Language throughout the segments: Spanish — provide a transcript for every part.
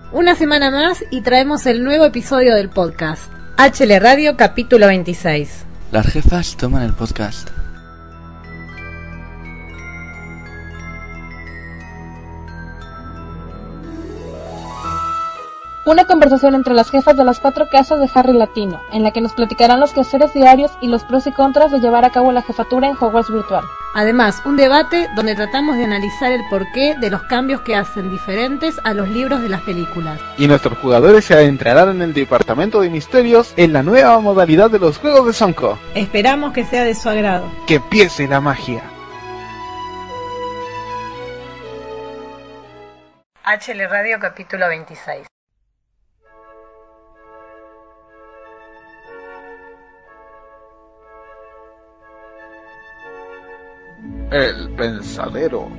Una semana más y traemos el nuevo episodio del podcast. HL Radio, capítulo 26. Las jefas toman el podcast. Una conversación entre las jefas de las 4 casas de Harry Latino, en la que nos platicarán los quehaceres diarios y los pros y contras de llevar a cabo la jefatura en Hogwarts virtual. Además, un debate donde tratamos de analizar el porqué de los cambios que hacen diferentes a los libros de las películas. Y nuestros jugadores se adentrarán en el departamento de misterios en la nueva modalidad de los juegos de Sonko. Esperamos que sea de su agrado. ¡Que empiece la magia! HL Radio, capítulo 26. El pensadero.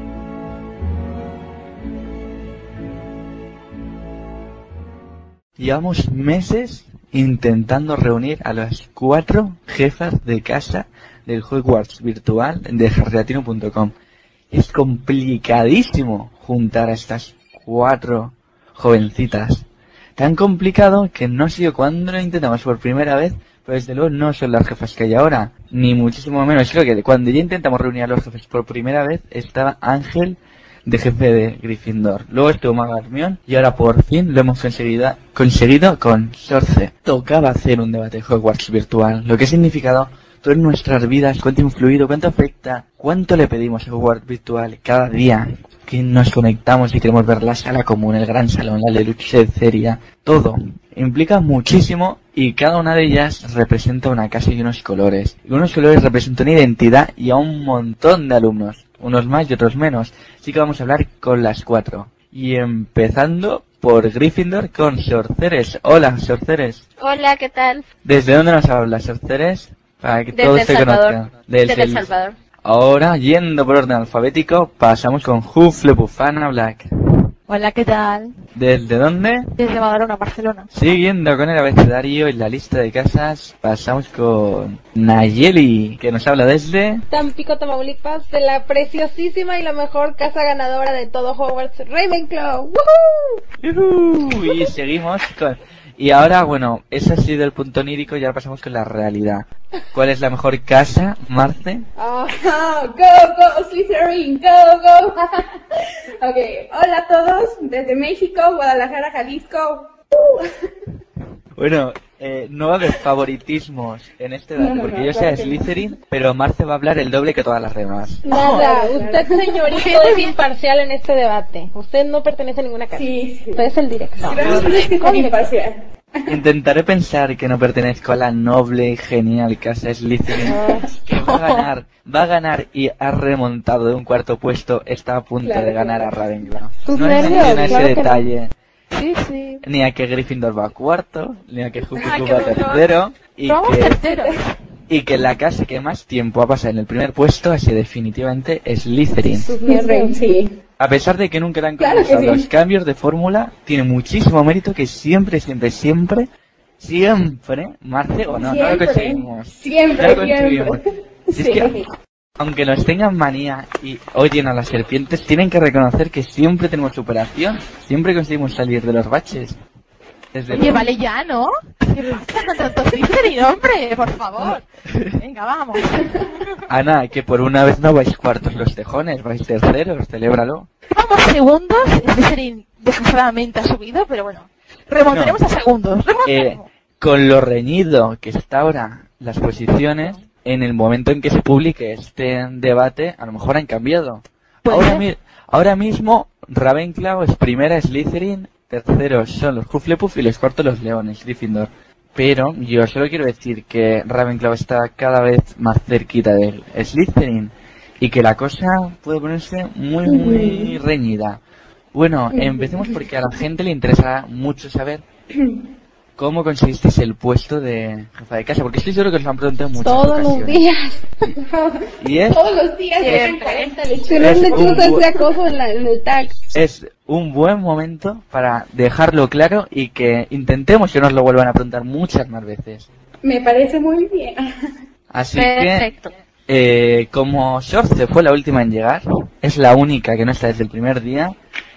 Llevamos meses intentando reunir a las 4 jefas de casa del Hogwarts virtual de harrylatino.com. Es complicadísimo juntar a estas 4 jovencitas. Tan complicado que no sé yo cuándo lo intentamos por primera vez, pero desde luego no son las jefas que hay ahora, ni muchísimo menos. Creo que cuando ya intentamos reunir a los jefes por primera vez, estaba Ángel de jefe de Gryffindor. Luego estuvo Maga Hermione y ahora por fin lo hemos conseguido con Sorce. Tocaba hacer un debate de Hogwarts virtual. Lo que ha significado todo en nuestras vidas, cuánto ha influido, cuánto afecta, cuánto le pedimos a Hogwarts virtual cada día que nos conectamos y queremos ver la sala común, el gran salón, la leche de ceria, todo. Implica muchísimo y cada una de ellas representa una casa y unos colores. Y unos colores representan una identidad y a un montón de alumnos, unos más y otros menos. Así que vamos a hablar con las 4. Y empezando por Gryffindor con Sorceres. Hola, Sorceres. Hola, ¿qué tal? ¿Desde dónde nos hablas, Sorceres? Para que todos te conozcan. Desde El Salvador. Ahora, yendo por orden alfabético, pasamos con Hufflepuff, Ana Black. Hola, ¿qué tal? ¿Desde dónde? Desde Badalona, Barcelona. Siguiendo con el abecedario en la lista de casas, pasamos con Nayeli, que nos habla desde Tampico, Tamaulipas, de la preciosísima y la mejor casa ganadora de todo Hogwarts, Ravenclaw. ¡Woohoo! Y seguimos con... Y ahora, bueno, ese ha sido el punto onírico y ahora pasamos con la realidad. ¿Cuál es la mejor casa, Marce? Oh, go, Slytherin, go. Ok, hola a todos, desde México, Guadalajara, Jalisco. Bueno, no va a haber favoritismos en este debate, porque yo sea Slytherin, pero Marce va a hablar el doble que todas las demás. Nada, usted señorito es imparcial en este debate. Usted no pertenece a ninguna casa. Sí. Usted es el director. Creo que imparcial. Intentaré pensar que no pertenezco a la noble y genial casa Slytherin, que va a ganar y ha remontado de un cuarto puesto, está a punto de ganar a Ravenclaw. No menciona ese detalle. Sí. Ni a que Gryffindor va a cuarto, ni a que Hufflepuff va a tercero, y que la casa que más tiempo ha pasado en el primer puesto ha sido definitivamente Slytherin. Sí. A pesar de que nunca le han comenzado los cambios de fórmula, tiene muchísimo mérito que siempre, Marce, o no lo conseguimos. Siempre. Si es que, aunque nos tengan manía y odien a las serpientes, tienen que reconocer que siempre tenemos superación, siempre conseguimos salir de los baches. Oye, vale ya, ¿no? ¿Qué pasa con tanto Slytherin, hombre? Por favor. Venga, vamos. Ana, que por una vez no vais cuartos los tejones, vais terceros, celébralo. Vamos segundos, Slytherin desgraciadamente ha subido, pero bueno, remontaremos a segundos. Con lo reñido que está ahora las posiciones, en el momento en que se publique este debate, a lo mejor han cambiado. Ahora mismo, Ravenclaw es primera, Slytherin, terceros son los Hufflepuff y los cuartos los Leones, Gryffindor. Pero yo solo quiero decir que Ravenclaw está cada vez más cerquita del Slytherin y que la cosa puede ponerse muy reñida. Bueno, empecemos porque a la gente le interesa mucho saber cómo conseguisteis el puesto de jefa de casa, porque estoy seguro que os lo han preguntado muchas Todos ocasiones. los días. ¿Y es? Todos los días. Se nos han hecho ese acoso en el tag. Es un buen momento para dejarlo claro y que intentemos que nos lo vuelvan a preguntar muchas más veces. Me parece muy bien. Así Perfecto. que, como Sorce fue la última en llegar, es la única que no está desde el primer día,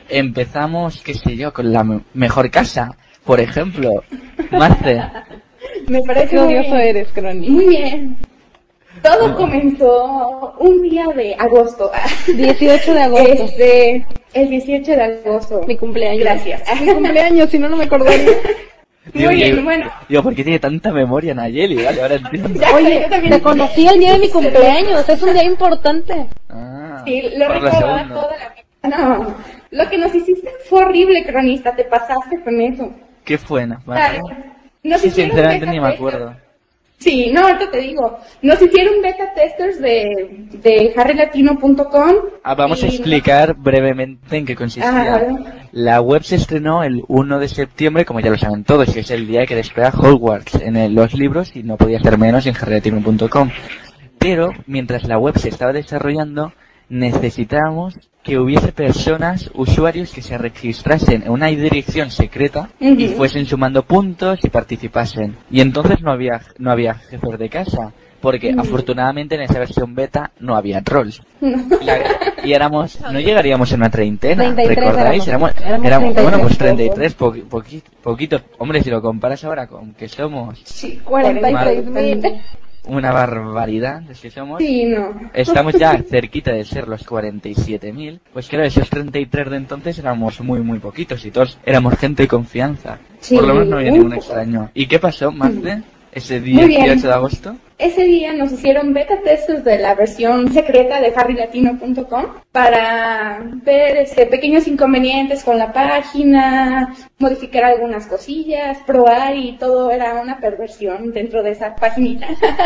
empezamos, qué sé yo, con la mejor casa, por ejemplo. Marce. Me parece Qué muy odioso bien. eres, Crony. Muy bien. Todo comenzó un día de agosto. 18 de agosto. El 18 de agosto. Mi cumpleaños. Gracias. Mi cumpleaños, si no, no me acordaría. Muy bien, bueno. Digo, ¿por qué tiene tanta memoria Nayeli? Vale, ahora entiendo. Ya, Oye, yo también. te conocí el día de mi cumpleaños, es un día importante. Ah, Sí, lo por lo recordaba segundo. toda la vida. No, lo que nos hiciste fue horrible, cronista. Te pasaste con eso. ¿Qué fue, Ay, Marce? nos Sí, hicieron sinceramente beta ni me testers. acuerdo. Sí, no, ahorita te digo. Nos hicieron beta testers de harrylatino.com. Vamos a y- explicar brevemente en qué consistía. vale. La web se estrenó el 1 de septiembre, como ya lo saben todos, que es el día que despega Hogwarts en los libros y no podía ser menos en harrylatino.com. Pero, mientras la web se estaba desarrollando, necesitábamos que hubiese personas, usuarios, que se registrasen en una dirección secreta y Ujú. fuesen sumando puntos y participasen. Y entonces no había jefes de casa, porque afortunadamente en esa versión beta no había trolls. Y éramos, no llegaríamos a una treintena, 33 ¿recordáis? éramos 33, bueno, pues 33, 33, poquito. Hombre, si lo comparas ahora con que somos Sí, 46.000. una barbaridad, es que somos... Sí, no. Estamos ya cerquita de ser los 47.000. Pues claro, esos 33 de entonces éramos muy poquitos y todos éramos gente de confianza. Sí, Por lo menos no había un ningún poco. extraño. ¿Y qué pasó, Marce? Ese Muy bien. 18 de agosto. Ese día nos hicieron beta testers de la versión secreta de harrylatino.com para ver pequeños inconvenientes con la página, modificar algunas cosillas, probar y todo era una perversión dentro de esa paginita.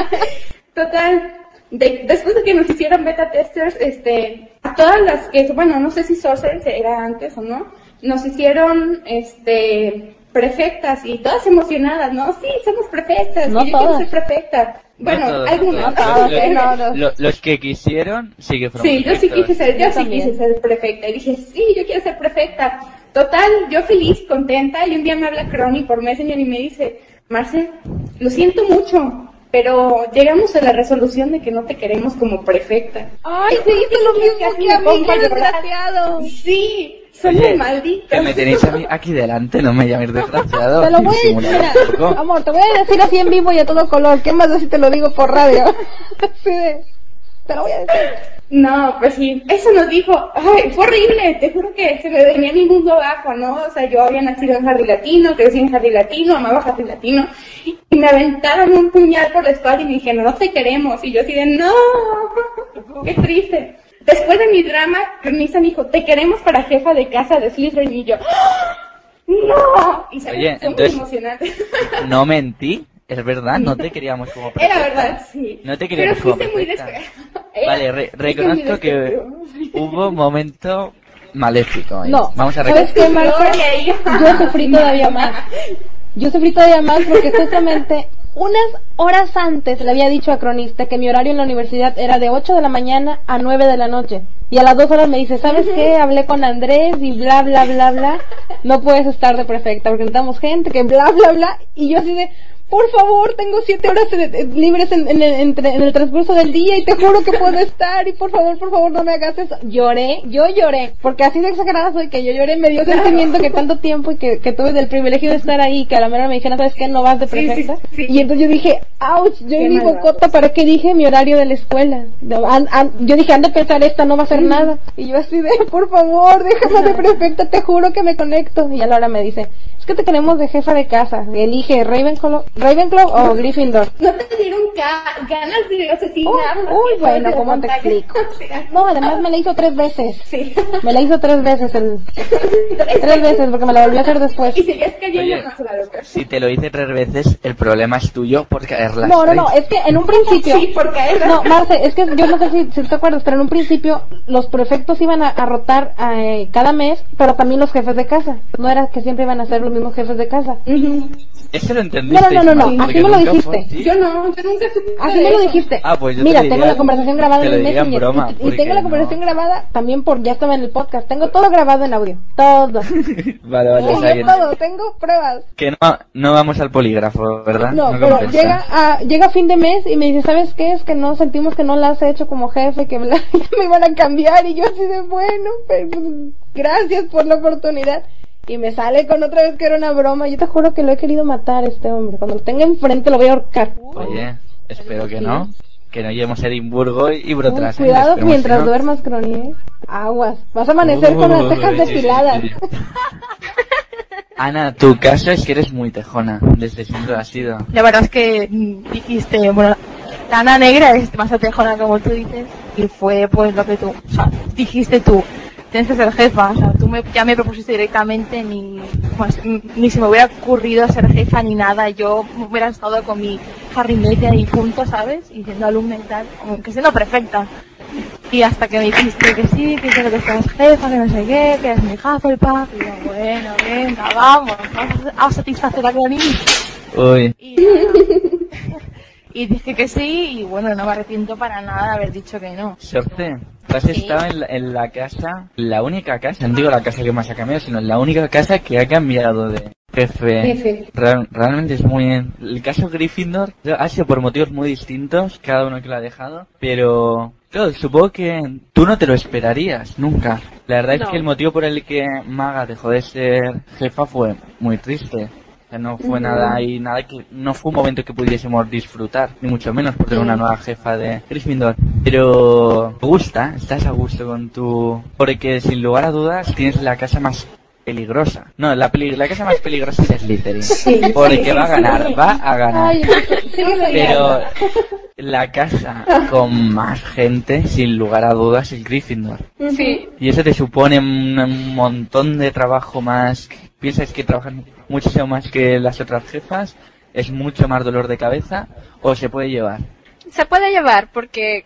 Total, después de que nos hicieron beta testers, a todas las que, bueno, no sé si Sorcerers era antes o no, nos hicieron, prefectas y todas emocionadas, ¿no? Sí, somos prefectas, No y yo quiero todas. ser prefecta. Bueno, No todos, algunas. no todos. No. Los que quisieron sí que fueron Sí, yo sí perfectos. quise ser, Yo también. prefecta. Y dije, sí, yo quiero ser prefecta. Total, yo feliz, contenta, y un día me habla Crony por Messenger y me dice, Marce, lo siento mucho, pero llegamos a la resolución de que no te queremos como prefecta. Ay, te hice lo mismo que a mí, qué desgraciado. Sí, son Oye, muy malditos. que me tenéis a mí aquí delante, no me llaméis desgraciado. Te lo voy a decir, Disimular un poco. mira, amor, te voy a decir así en vivo y a todo color. ¿Qué más da si te lo digo por radio? Así de, te lo voy a decir. No, pues sí, eso nos dijo, ay, fue horrible, te juro que se me venía mi mundo abajo, ¿no? O sea, yo había nacido en Harry Latino, crecí en Harry Latino, amaba Harry Latino, y me aventaron un puñal por la espalda y me dijeron, no te queremos, y yo así de, no, qué triste. Después de mi drama, Cronista me dijo, te queremos para jefa de casa de Slytherin, y yo, ¡ah! ¡No! Y sabes, Oye, fue muy entonces- emocionante. No mentí, es verdad, no te queríamos como Era perfecta. verdad, sí. No te queríamos Pero como fuiste muy perfecta. desesperada. Vale, reconozco que hubo un momento maléfico ahí. No, Vamos a ¿sabes qué, reconocer. Marta? Yo sufrí todavía más. Yo sufrí todavía más porque justamente unas horas antes le había dicho a Cronista que mi horario en la universidad era de 8 de la mañana a 9 de la noche. Y a las 2 horas me dice, ¿sabes qué? Hablé con Andrés y bla, bla, bla, bla. No puedes estar de prefecta porque necesitamos gente que bla, bla, bla. Y yo así de, por favor, tengo 7 horas libres en el transcurso del día y te juro que puedo estar y por favor, no me hagas eso. Yo lloré, porque así de exagerada soy que yo lloré, me dio sentimiento que tanto tiempo y que tuve del privilegio de estar ahí, que a la mera me dijeron, ¿sabes qué? No vas de prefecta. sí. Y entonces yo dije, ouch, yo Qué mi malvado. bocota, ¿para qué dije mi horario de la escuela? Yo dije, han de pensar, esta no va a hacer nada. Y yo así de, por favor, déjame de prefecta, te juro que me conecto. Y a la hora me dice, es que te queremos de jefa de casa, elige Ravenclaw o Gryffindor. ¿No te dieron ganas de asesinar? Uy, bueno, ¿cómo te explico? No, además me la hizo 3 veces. Sí. Me la hizo 3 veces, 3 veces, porque me la volvió a hacer después. Y seguías cayendo Oye, más la loca. si te lo hice 3 veces, el problema es tuyo por caerlas. No, es que en un principio... Sí, porque era... No, Marce, es que yo no sé si te acuerdas, pero en un principio los prefectos iban a rotar cada mes, pero también los jefes de casa. No era que siempre iban a ser los mismos jefes de casa. Ujú. Eso lo entendiste no, así me lo dijiste. Yo nunca supe. Así me lo dijiste. Pues yo mira, te tengo diría- la conversación grabada te en lo el diría en Messenger broma, y porque tengo la no. conversación grabada también ya estaba en el podcast. Tengo todo grabado en audio, todo. Vale, o sea Tengo todo, tengo pruebas. que no vamos al polígrafo, ¿verdad? No, pero compensa. llega fin de mes y me dice, ¿sabes qué? Es que no sentimos que no la has hecho como jefe, que me iban a cambiar y yo así de bueno, pues, gracias por la oportunidad. Y me sale con otra vez que era una broma. Yo te juro que lo he querido matar a este hombre. Cuando lo tenga enfrente lo voy a ahorcar. Oye, espero que no lleguemos a Edimburgo y brotas. Cuidado mientras duermas, Crony, ¿eh? Aguas. Vas a amanecer con las cejas depiladas. Ana, tu caso es que eres muy tejona, desde siempre has sido. La verdad es que dijiste, bueno, la Ana negra es más tejona como tú dices, y fue pues lo que tú, o sea, dijiste tú, tienes que ser jefa, o sea, ya me propusiste directamente, ni se me hubiera ocurrido ser jefa ni nada, yo hubiera estado con mi Harry Media ahí juntos, ¿sabes? Y siendo alumna y tal, aunque siendo perfecta. Y hasta que me dijiste que sí, que quiero que seas jefa, que no sé qué, que eres mi Hufflepuff, y yo, bueno, venga, vamos a satisfacer a Granny. Uy. Y dije que sí, y bueno, no me arrepiento para nada de haber dicho que no. Sorte, tú has estado en la casa, la única casa, no digo la casa que más ha cambiado, sino la única casa que ha cambiado de jefe. Realmente es muy bien. El caso Gryffindor ha sido por motivos muy distintos, cada uno que lo ha dejado, pero claro, supongo que tú no te lo esperarías, nunca. La verdad es que el motivo por el que Maga dejó de ser jefa fue muy triste. O sea, no fue nada que no fue un momento que pudiésemos disfrutar, ni mucho menos por tener una nueva jefa de Gryffindor. Pero te gusta, estás a gusto con porque sin lugar a dudas tienes la casa más peligrosa. No, la casa más peligrosa es Slytherin. Sí, porque va a ganar. Ay, pero la casa con más gente, sin lugar a dudas, es Gryffindor. Sí. Y eso te supone un montón de trabajo más. Piensas que trabajan muchísimo más que las otras jefas, es mucho más dolor de cabeza, o se puede llevar. Se puede llevar porque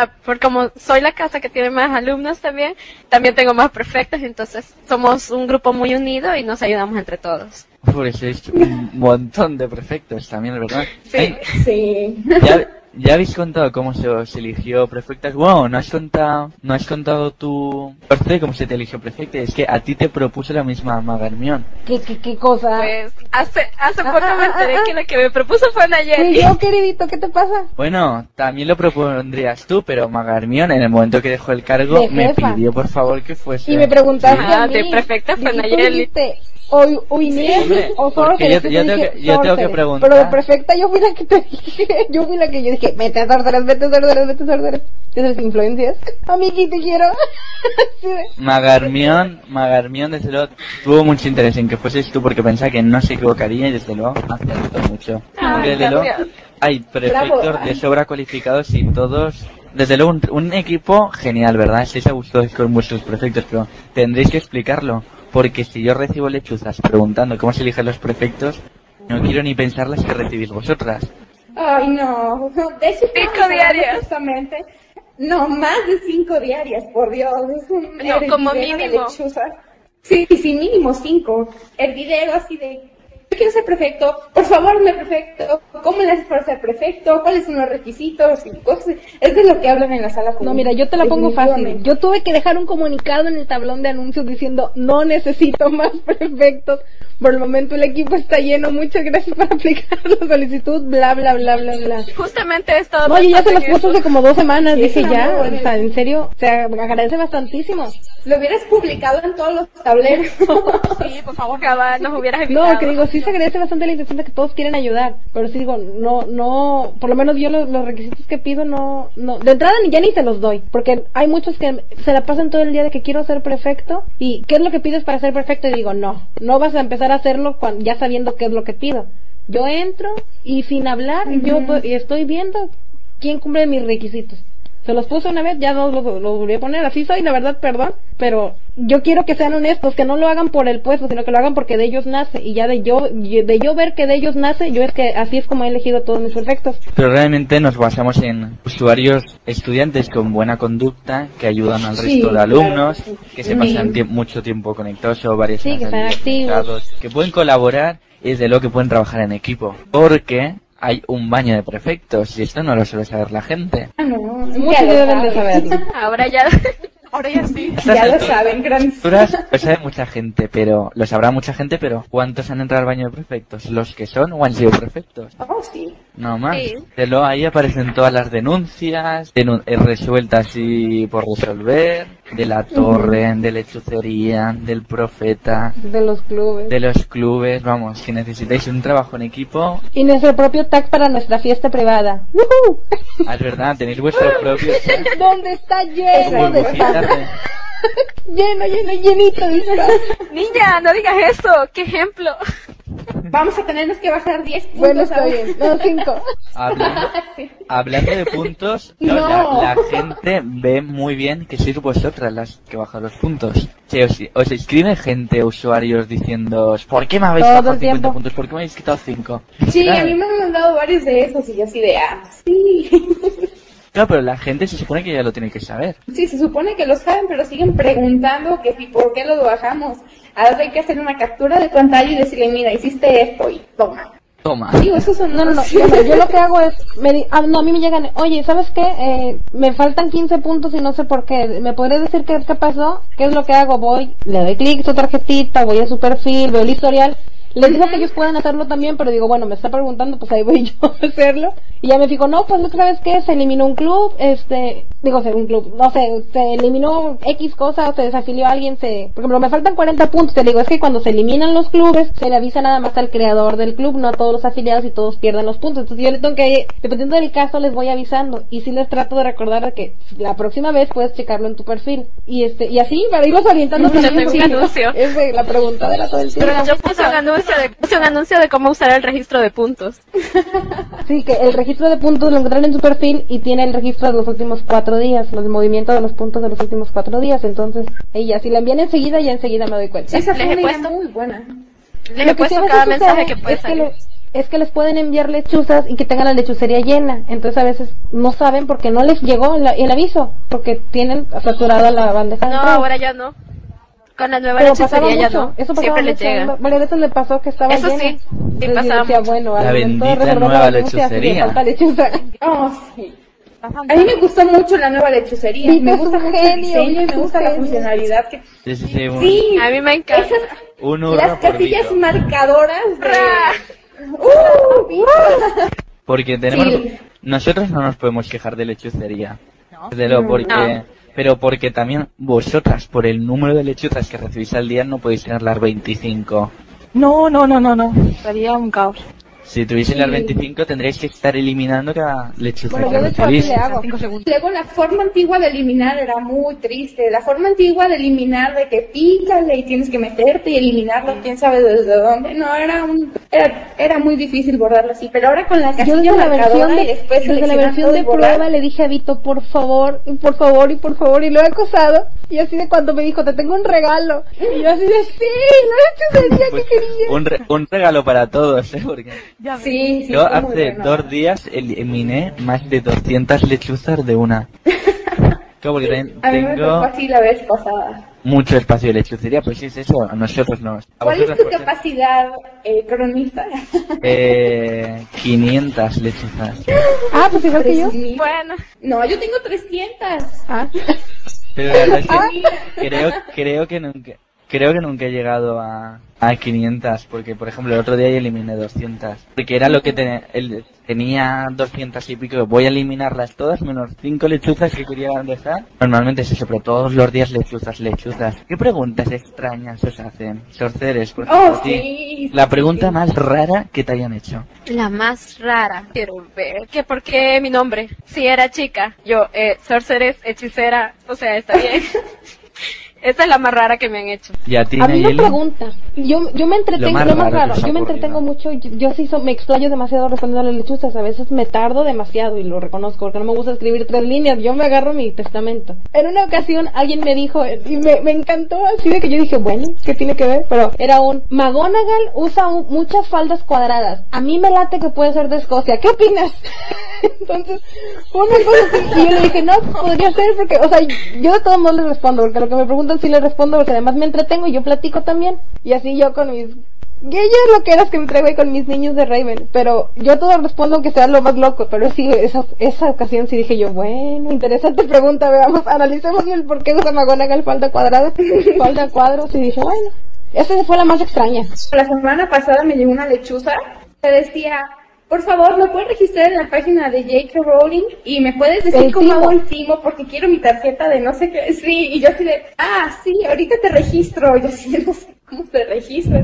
como soy la casa que tiene más alumnos también tengo más prefectos, entonces somos un grupo muy unido y nos ayudamos entre todos. Por eso es un montón de prefectos también, ¿verdad? Sí. Sí. ¿Ya habéis contado cómo se os eligió prefectas? Wow, no has contado tu parte cómo se te eligió prefecta. Es que a ti te propuso la misma Maga Hermione. ¿Qué cosa? Pues hace poco me enteré que la que me propuso fue Nayeli. ¿Y yo, queridito, qué te pasa? Bueno, también lo propondrías tú, pero Maga Hermione en el momento que dejó el cargo De me jefa. pidió por favor que fuese. Y me preguntaste a mí. de prefecta fue Y tú Nayeli. dijiste, o Inés hombre, o porque Sorceres. yo tengo que Sorceres. preguntar. Pero de prefecta yo fui la que te dije. Yo dije, vete a Sorceres. Esas influencias. Amiguito, te quiero. Sí. Maga Hermione, desde luego, tuvo mucho interés en que fueses tú porque pensaba que no se equivocaría y desde luego acertó mucho. Porque desde luego hay prefectos de sobra cualificados y todos, desde luego un equipo genial, ¿verdad? Estáis a gusto con vuestros prefectos, pero tendréis que explicarlo, porque si yo recibo lechuzas preguntando cómo se eligen los prefectos, no quiero ni pensar las que recibís vosotras. Ay, no. De eso 5 diarias. Justamente. No, más de 5 diarias, por Dios. Es un como hervidero de mínimo. lechuzas. Sí, mínimo 5. Hervidero así de... Yo quiero ser prefecto, por favor, me prefecto. ¿Cómo le haces para ser prefecto? ¿Cuáles son los requisitos? Y cosas. Es de lo que hablan en la sala común. No, mira, yo te la pongo fácil. Definitivamente. Yo tuve que dejar un comunicado en el tablón de anuncios diciendo, no necesito más prefectos. Por el momento el equipo está lleno. Muchas gracias por aplicar la solicitud. Bla, bla, bla, bla, bla. Justamente he estado No, yo ya se las pensando en puse eso. hace como 2 semanas. Sí, Dije es ya, una o sea, en serio, se agradece bastantísimo. Lo hubieras publicado en todos los tableros. Sí, por favor, cabal, nos hubieras invitado. No, que digo, sí se agradece bastante la intención de que todos quieren ayudar, pero sí digo, no, por lo menos yo los requisitos que pido no, de entrada ya ni se los doy, porque hay muchos que se la pasan todo el día de que quiero ser prefecto, y ¿qué es lo que pides para ser prefecto? Y digo, no vas a empezar a hacerlo ya sabiendo qué es lo que pido. Yo entro, y sin hablar, yo estoy viendo quién cumple mis requisitos. Se los puse una vez, ya no los volví a poner. Así soy, la verdad, perdón, pero yo quiero que sean honestos, que no lo hagan por el puesto, sino que lo hagan porque de ellos nace. Y ya de yo ver que de ellos nace, yo es que así es como he elegido todos mis perfectos. Pero realmente nos basamos en usuarios, estudiantes con buena conducta, que ayudan al resto de alumnos, que se pasan mucho tiempo conectados o varias Sí, que están activos, que pueden colaborar y desde luego que pueden trabajar en equipo. Porque hay un baño de prefectos y esto no lo suele saber la gente. Muchos deben de saberlo. Ahora ya sí. Ya lo saben, gran. Lo sabe mucha gente, pero lo sabrá mucha gente, pero ¿cuántos han entrado al baño de prefectos? ¿Los que son o han sido prefectos? Oh, sí. No más. Sí. Pero ahí aparecen todas las denuncias, resueltas y por resolver, de la torre, de la hechicería, del profeta, De los clubes. Vamos, si necesitáis un trabajo en equipo, Y nuestro propio tag para nuestra fiesta privada. ¡Woohoo! es verdad, tenéis vuestro propio... ¿Dónde está lleno? Como ¿Dónde está? Llenito, dice. Niña, no digas eso. ¿Qué ejemplo? Vamos a tenernos que bajar 10 puntos. Bueno, está bien. No, 5. Hablando de puntos, No. la gente ve muy bien que sois vosotras las que bajan los puntos. Si os escribe gente, usuarios, diciendo ¿por qué me habéis Todo bajado el 50 tiempo. puntos? ¿Por qué me habéis quitado 5? Sí, Claro. a mí me han mandado varios de esos y yo así de, sí. Claro, pero la gente se supone que ya lo tiene que saber. Sí, se supone que lo saben, pero siguen preguntando que si por qué lo bajamos. Ahora hay que hacer una captura de pantalla y decirle, mira, hiciste esto y toma. Toma. Digo, eso son... No, yo lo que hago es, a mí me llegan, oye, ¿sabes qué? Me faltan 15 puntos y no sé por qué. ¿Me podrías decir qué pasó? ¿Qué es lo que hago? Voy, le doy clic a su tarjetita, voy a su perfil, veo el historial. Les digo que ellos pueden hacerlo también, pero digo, bueno, me está preguntando, pues ahí voy yo a hacerlo. Y ya me fijo, no, pues ¿sabes qué? Se eliminó un club, un club, no sé, se eliminó X cosa, o se desafilió a alguien, por ejemplo, me faltan 40 puntos, te digo, es que cuando se eliminan los clubes, se le avisa nada más al creador del club, no a todos los afiliados y todos pierden los puntos. Entonces yo le tengo que, dependiendo del caso, les voy avisando. Y sí les trato de recordar de que la próxima vez puedes checarlo en tu perfil. Y así, para irlos orientando Yo también. tengo un anuncio. Es de la preguntadera todo el tiempo. Pero yo puse un anuncio de cómo usar el registro de puntos. Sí, que el registro de puntos lo encuentran en su perfil y tiene el registro de los últimos 4 días, los movimientos de los puntos de los últimos 4 días. Entonces, ella, si la envían enseguida, ya enseguida me doy cuenta. Esa fue Les he una idea puesto- muy buena. Les he puesto cada mensaje que puede salir. Es que les pueden enviar lechuzas y que tengan la lechucería llena. Entonces a veces no saben porque no les llegó el aviso, porque tienen saturada la bandeja de No, entrada. ahora ya no. Con la nueva Pero pasaba lechucería ya mucho, no. eso pasaba Siempre les mucho. llega. Varias veces le pasó que estaba Eso llena. sí, Entonces yo pasaba decía, mucho. bueno, La al bendita momento de reservar nueva la anuncia, sí, lechucería. le falta lechuza. Oh, sí. A mí me gustó mucho la nueva lechucería. Sí, Me es gusta un mucho genio, el diseño y es me un gusta la genio. funcionalidad que... Sí, Sí, A mí me encanta. esas, un hurra las por casillas Vito. marcadoras de... Vito. Porque tenemos... Sí. Nosotros no nos podemos quejar de lechucería. Desde luego, porque... No. Pero porque también vosotras, por el número de lechuzas que recibís al día, no podéis tener las 25. No. Sería un caos. Si tuvieseis las 25, tendréis que estar eliminando cada lechuza Bueno, que yo de hecho así recibís. le hago. 5 segundos. Luego la forma antigua de eliminar era muy triste. La forma antigua de eliminar de que pícale y tienes que meterte y eliminarlo, quién sabe desde dónde. No, era muy difícil bordarlo así. Pero ahora con la Yo casilla desde la versión marcadora y de, después desde la seleccionar versión todo de y borrar. prueba le dije a Vito, por favor, y lo he acosado. Y así de cuando me dijo, te tengo un regalo. Y yo así de, sí, la lechucería que quería. Un regalo para todos, ¿eh? Porque Sí, sí, yo fue muy hace bueno. 2 días eliminé más de 200 lechuzas de una. Claro, porque también A mí me tocó tengo así la vez pasada. mucho espacio de lechucería, pues sí es eso, a nosotros no. A ¿Cuál es vosotras, tu pues, capacidad, cronista? 500 lechuzas. Ah, pues igual que yo. 3,000. Bueno, No, yo tengo 300. Ah. Pero la verdad es que creo que nunca he llegado a 500, porque por ejemplo el otro día ya eliminé 200, porque era lo que tenía 200 y pico, voy a eliminarlas todas menos 5 lechuzas que quería dejar. Normalmente es eso, pero todos los días lechuzas. ¿Qué preguntas extrañas os hacen? Sorceres, por ejemplo, a ti. Sí. La pregunta más rara que te hayan hecho. la más rara. Quiero ver. ¿Que por qué mi nombre? Si era chica. Yo, sorceress, hechicera. O sea, está bien. Esa es la más rara que me han hecho. ¿Y a ti, A mí me Nayeli? pregunta, yo me entretengo, Lo más raro que se yo me ha entretengo ocurrido. mucho, yo sí me explayo demasiado respondiendo a las lechuzas, a veces me tardo demasiado y lo reconozco, porque no me gusta escribir 3 líneas, yo me agarro mi testamento. En una ocasión alguien me dijo, y me encantó, así de que yo dije, bueno, ¿qué tiene que ver? Pero era McGonagall usa muchas faldas cuadradas, a mí me late que puede ser de Escocia, ¿qué opinas? Entonces, una cosa así, y yo le dije, no, podría ser, porque, o sea, yo de todos modos les respondo, porque lo que me preguntan sí les respondo, porque además me entretengo y yo platico también, y así yo con mis... Y ella es lo que eras que me traigo ahí con mis niños de Raven, pero yo todo respondo aunque sea lo más loco, pero sí, esa ocasión sí dije yo, bueno, interesante pregunta, veamos, analicemos el por qué usa McGonagall falda cuadrada, falda cuadros, y dije, bueno, esa fue la más extraña. La semana pasada me llegó una lechuza que decía, por favor, ¿me puedes registrar en la página de J.K. Rowling? Y me puedes decir El cómo timo. hago el timo porque quiero mi tarjeta de no sé qué. Sí, y yo así de, sí, ahorita te registro. Yo así de, no sé cómo se registra.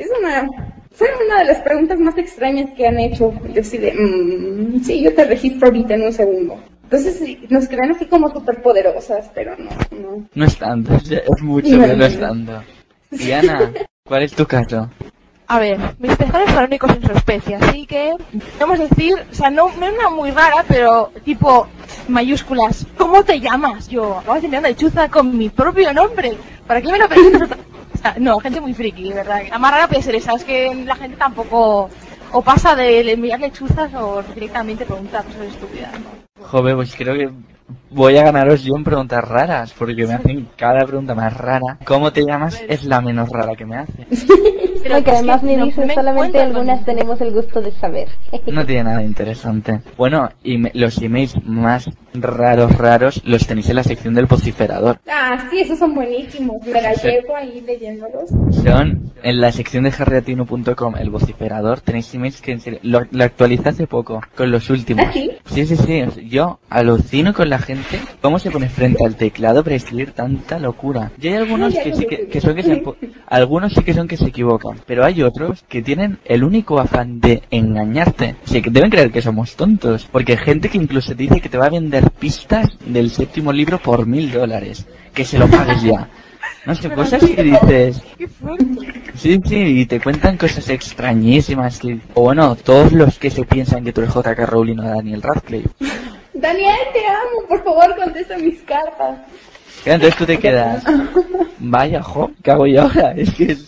Fue una de las preguntas más extrañas que han hecho. Yo así de, sí, yo te registro ahorita en un segundo. Entonces sí, nos creen así como súper poderosas, pero no. No es tanto, es mucho, pero no es tanto. Y Ana, ¿cuál es tu caso? A ver, mis tejones son únicos en su especie, así que podemos decir, o sea, no es una muy rara, pero tipo mayúsculas. ¿Cómo te llamas? Yo acabo de tener una lechuza con mi propio nombre. ¿Para qué me lo preguntas? O sea, no, gente muy friki, de verdad. La más rara puede ser esa, es que la gente tampoco o pasa de enviar lechuzas o directamente preguntar cosas estúpidas, ¿no? Joder, pues creo que voy a ganaros yo en preguntas raras, porque me hacen cada pregunta más rara. ¿Cómo te llamas? Es la menos rara que me hace. Pero que además ni no dices, me solamente encuentro algunas con- tenemos el gusto de saber. No tiene nada interesante. Bueno, y los emails más raros los tenéis en la sección del vociferador. Sí, esos son buenísimos. Me la llevo ahí leyéndolos. Son en la sección de harryatino.com, el vociferador, tenéis emails que en serio, lo actualicé hace poco, con los últimos. ¿Ah, sí? Sí, yo alucino con la gente, cómo se pone frente al teclado para escribir tanta locura. Y hay algunos que sí que son algunos sí que son que se equivocan, pero hay otros que tienen el único afán de engañarte. Sí, que deben creer que somos tontos, porque hay gente que incluso te dice que te va a vender pistas del 7º libro por $1000, que se lo pagues ya. No sé, cosas que dices... Sí, y te cuentan cosas extrañísimas que... O bueno, todos los que se piensan que tú eres J.K. Rowling o Daniel Radcliffe. Daniel, te amo, por favor, contesta mis cartas. Entonces tú te quedas... Vaya, ¿qué hago yo ahora? Es que...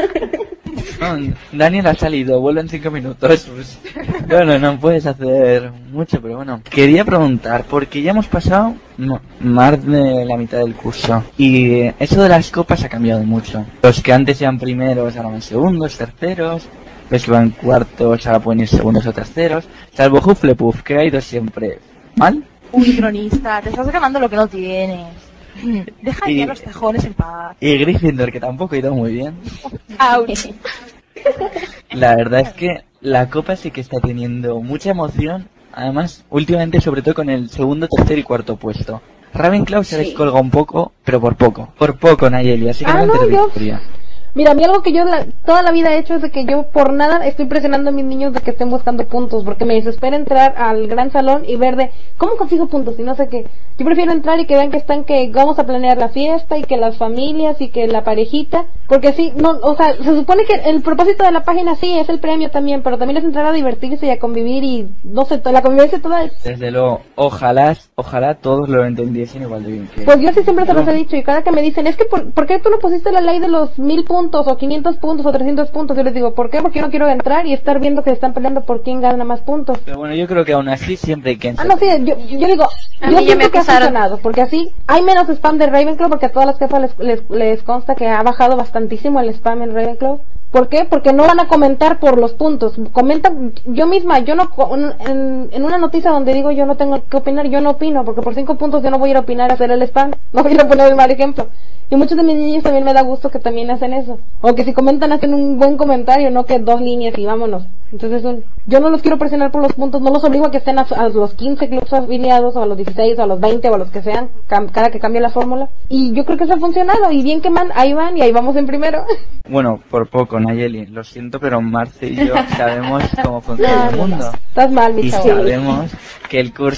No, Daniel ha salido, vuelve en 5 minutos. Pues, bueno, no puedes hacer mucho, pero bueno. Quería preguntar, porque ya hemos pasado más de la mitad del curso. Y eso de las copas ha cambiado mucho. Los que antes eran primeros ahora van segundos, terceros. Los que van cuartos ahora pueden ir segundos o terceros. Salvo Hufflepuff, que ha ido siempre mal. Uy, cronista, te estás ganando lo que no tienes. Deja Y- ya los tejones en paz. Y Gryffindor, que tampoco ha ido muy bien. Ouch. La verdad es que la copa sí que está teniendo mucha emoción. Además, últimamente, sobre todo con el segundo, tercer y cuarto puesto. Ravenclaw se descolga un poco, pero por poco. Por poco, Nayeli, así que no no, te yo... victoria. Mira, a mí algo que yo toda la vida he hecho es de que yo por nada estoy presionando a mis niños de que estén buscando puntos, porque me desespera entrar al gran salón y ver de cómo consigo puntos y no sé qué. Yo prefiero entrar y que vean que vamos a planear la fiesta y que las familias y que la parejita, porque así, no, o sea, se supone que el propósito de la página sí es el premio también, pero también es entrar a divertirse y a convivir y no sé, la convivencia toda. Desde luego, ojalá todos lo entendiesen igual de bien que... Pues yo sí siempre se los he dicho y cada que me dicen, es que ¿por qué tú no pusiste la ley de los 1000 puntos o 500 puntos o 300 puntos? Yo les digo, ¿por qué? Porque yo no quiero entrar y estar viendo que se están peleando por quién gana más puntos. Pero bueno, yo creo que aún así siempre hay que... No, sí, yo digo, A yo mí ya me siento que ha acusaron. funcionado, porque así hay menos spam de Ravenclaw, porque a todas las jefas les consta que ha bajado bastantísimo el spam en Ravenclaw. ¿Por qué? Porque no van a comentar por los puntos. Comentan, yo misma, yo no, en una noticia donde digo yo no tengo que opinar, yo no opino, porque por 5 puntos yo no voy a ir a opinar a hacer el spam, no voy a ir a poner el mal ejemplo. Y muchos de mis niños también me da gusto que también hacen eso. O que si comentan hacen un buen comentario, no que 2 líneas y vámonos. Entonces yo no los quiero presionar por los puntos, no los obligo a que estén a los 15 clubes afiliados, o a los 16, o a los 20, o a los que sean, cada que cambie la fórmula. Y yo creo que eso ha funcionado, y bien que ahí van, y ahí vamos en primero. Bueno, por poco, Nayeli, lo siento, pero Marce y yo sabemos cómo funciona el mundo. Estás mal, mi Y chavo. sabemos que el curso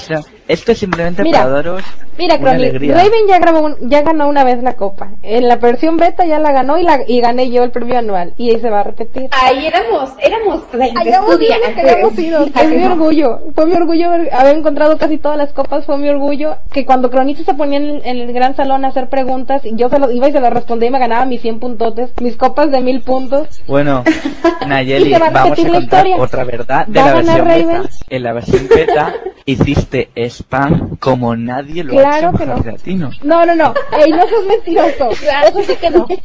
Esto es simplemente Mira, para daros Mira, una Crony, alegría. Raven ya ganó una vez la copa. En la versión beta ya la ganó y gané yo el premio anual. Y ahí se va a repetir. Ahí éramos estudiantes. Hayamos ido. Es mi orgullo. Fue mi orgullo haber encontrado casi todas las copas. Fue mi orgullo que cuando Cronista se ponía en el gran salón a hacer preguntas, y yo iba y se las respondía y me ganaba mis 100 puntotes, mis copas de 1000 puntos. Bueno, Nayeli, Y se va a vamos a repetir la contar historia. otra verdad de Va a la ganar versión Raven. beta. En la versión beta hiciste spam como nadie lo Claro ha hecho que en no. Harry Latino. No. Ey, no seas mentiroso. Eso sí que no.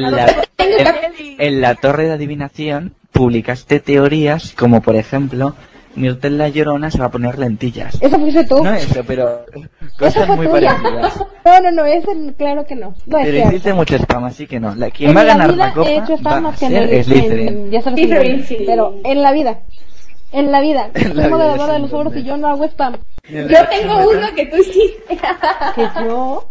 En la torre de adivinación publicaste teorías como, por ejemplo, Myrtle la Llorona se va a poner lentillas. Eso fuiste tú. No eso, pero Eso cosas fue muy tuya. parecidas. No, ese claro que no. No es Pero cierto. hiciste mucho spam, así que no. Quien En va a la ganar vida la copa he hecho spam va a más que ser Slytherin. ya se lo Slytherin, dije, sí. pero en la vida, En la vida, moderadora de sí, los foros y ¿dónde? yo no hago spam. Yo tengo uno que tú hiciste. ¿Que yo?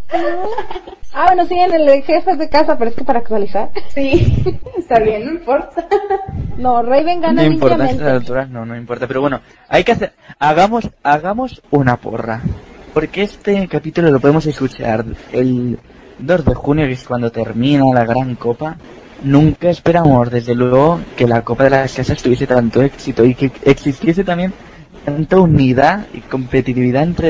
Bueno, sí, en el jefe de casa, pero es que para actualizar. Sí, está bien, no importa. No, Raven No gana importa, a limpiamente. estas alturas no importa. Pero bueno, hay que hacer, hagamos una porra. Porque este capítulo lo podemos escuchar el 2 de junio, que es cuando termina la gran copa. Nunca esperamos, desde luego, que la copa de las casas tuviese tanto éxito y que existiese también tanta unidad y competitividad entre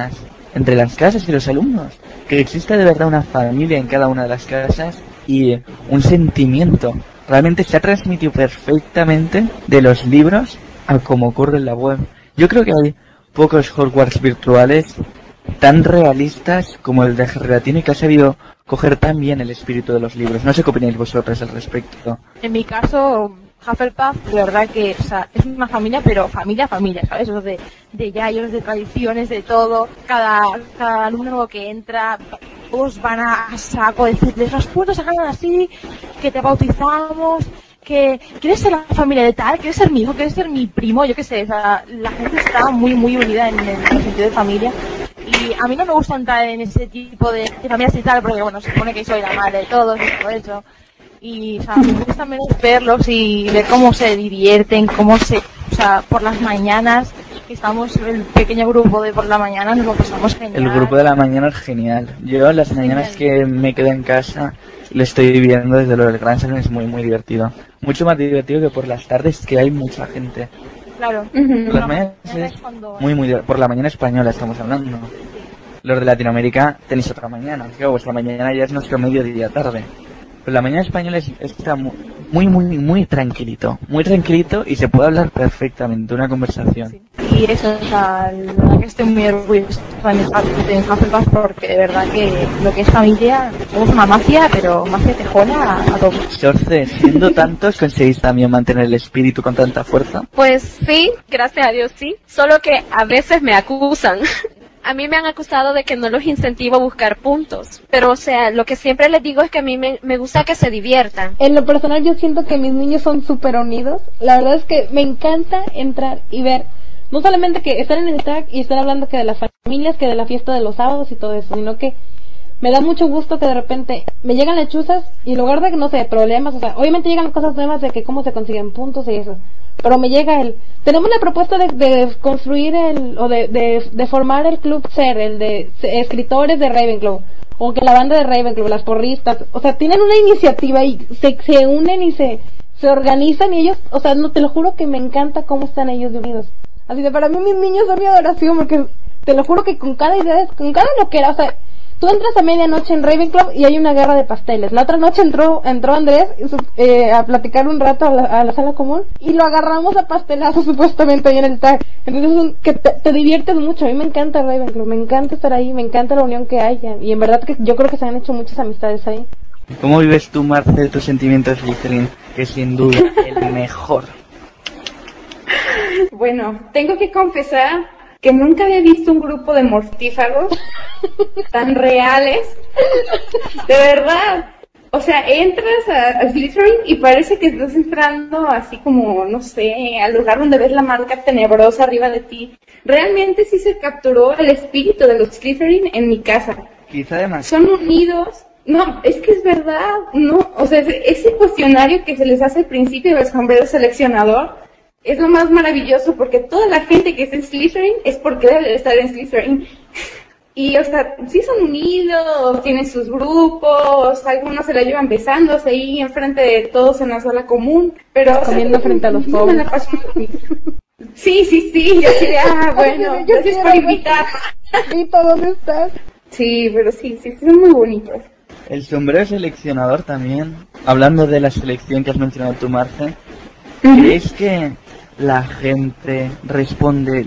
las casas y los alumnos. Que exista de verdad una familia en cada una de las casas y un sentimiento. Realmente se ha transmitido perfectamente de los libros a como ocurre en la web. Yo creo que hay pocos Hogwarts virtuales tan realistas como el de Harry Latino y que ha sabido coger tan bien el espíritu de los libros. No sé qué opináis vosotros al respecto. En mi caso, Hufflepuff, de verdad que, o sea, es una familia, pero familia, ¿sabes? Eso de yayos, de tradiciones, de todo. Cada alumno nuevo que entra, todos van a saco, decirles, los puntos se ganan así, que te bautizamos, que quieres ser la familia de tal, quieres ser mi hijo, quieres ser mi primo, yo qué sé, o sea, la gente está muy unida en el sentido de familia. Y a mí no me gusta entrar en ese tipo de familias y tal, porque bueno, se supone que soy la madre de todos y todo eso. Y, o sea, me gusta menos verlos y ver cómo se divierten, o sea, por las mañanas, que estamos el pequeño grupo de por la mañana, nos lo pasamos genial. El grupo de la mañana es genial. Yo las mañanas que me quedo en casa lo estoy viviendo desde lo del Gran Salón, es muy divertido. Mucho más divertido que por las tardes, que hay mucha gente. Claro. Por las mañanas es muy por la mañana española estamos hablando. Los de Latinoamérica tenéis otra mañana. Claro, pues la mañana ya es nuestro mediodía tarde. Pero la mañana española está muy tranquilito. Muy tranquilito y se puede hablar perfectamente, una conversación. Sí. Y eso, o sea, la verdad que estoy muy orgullosa de Hufflepuff porque de verdad que lo que es familia, somos una mafia, pero mafia tejona a tope. Sorce, siendo tantos, ¿conseguís también mantener el espíritu con tanta fuerza? Pues sí, gracias a Dios sí. Solo que a veces me acusan. A mí me han acusado de que no los incentivo a buscar puntos. Pero, o sea, lo que siempre les digo es que a mí me gusta que se diviertan. En lo personal yo siento que mis niños son súper unidos. La verdad es que me encanta entrar y ver, no solamente que están en el tag y están hablando que de las familias, que de la fiesta de los sábados y todo eso, sino que me da mucho gusto que de repente me llegan lechuzas y en lugar de, no sé, problemas, o sea, obviamente llegan cosas nuevas de que cómo se consiguen puntos y eso, pero me llega tenemos la propuesta de construir de formar el club SER, el de escritores de Ravenclaw, o que la banda de Ravenclaw, las porristas, o sea, tienen una iniciativa y se unen y se organizan y ellos, o sea, no, te lo juro que me encanta cómo están ellos unidos. Así que para mí mis niños son mi adoración porque te lo juro que con cada idea, con cada loquera, o sea, tú entras a medianoche en Ravenclaw y hay una guerra de pasteles. La otra noche entró Andrés a platicar un rato a la sala común y lo agarramos a pastelazos supuestamente ahí en el tag. Entonces que te diviertes mucho. A mí me encanta Ravenclaw, me encanta estar ahí, me encanta la unión que hay y en verdad que yo creo que se han hecho muchas amistades ahí. ¿Cómo vives tú, Marce, tus sentimientos Slytherin? Que sin duda el mejor. Bueno, tengo que confesar que nunca había visto un grupo de mortífagos tan reales. De verdad. O sea, entras a Slytherin y parece que estás entrando así como, no sé, al lugar donde ves la marca tenebrosa arriba de ti. Realmente sí se capturó el espíritu de los Slytherin en mi casa. Quizá además. Son unidos. No, es que es verdad. No, o sea, ese cuestionario que se les hace al principio del sombrero seleccionador, es lo más maravilloso porque toda la gente que está en Slytherin es porque debe de estar en Slytherin. Y, o sea, sí son unidos, tienen sus grupos, algunos se la llevan besándose ahí enfrente de todos en la sala común, pero... Comiendo frente a los pobres. Sí, yo diría, bueno, gracias por invitar. Vito, ¿dónde estás? Sí, pero sí, son muy bonitos. El sombrero seleccionador también, hablando de la selección que has mencionado tú, Marce, ¿crees que la gente responde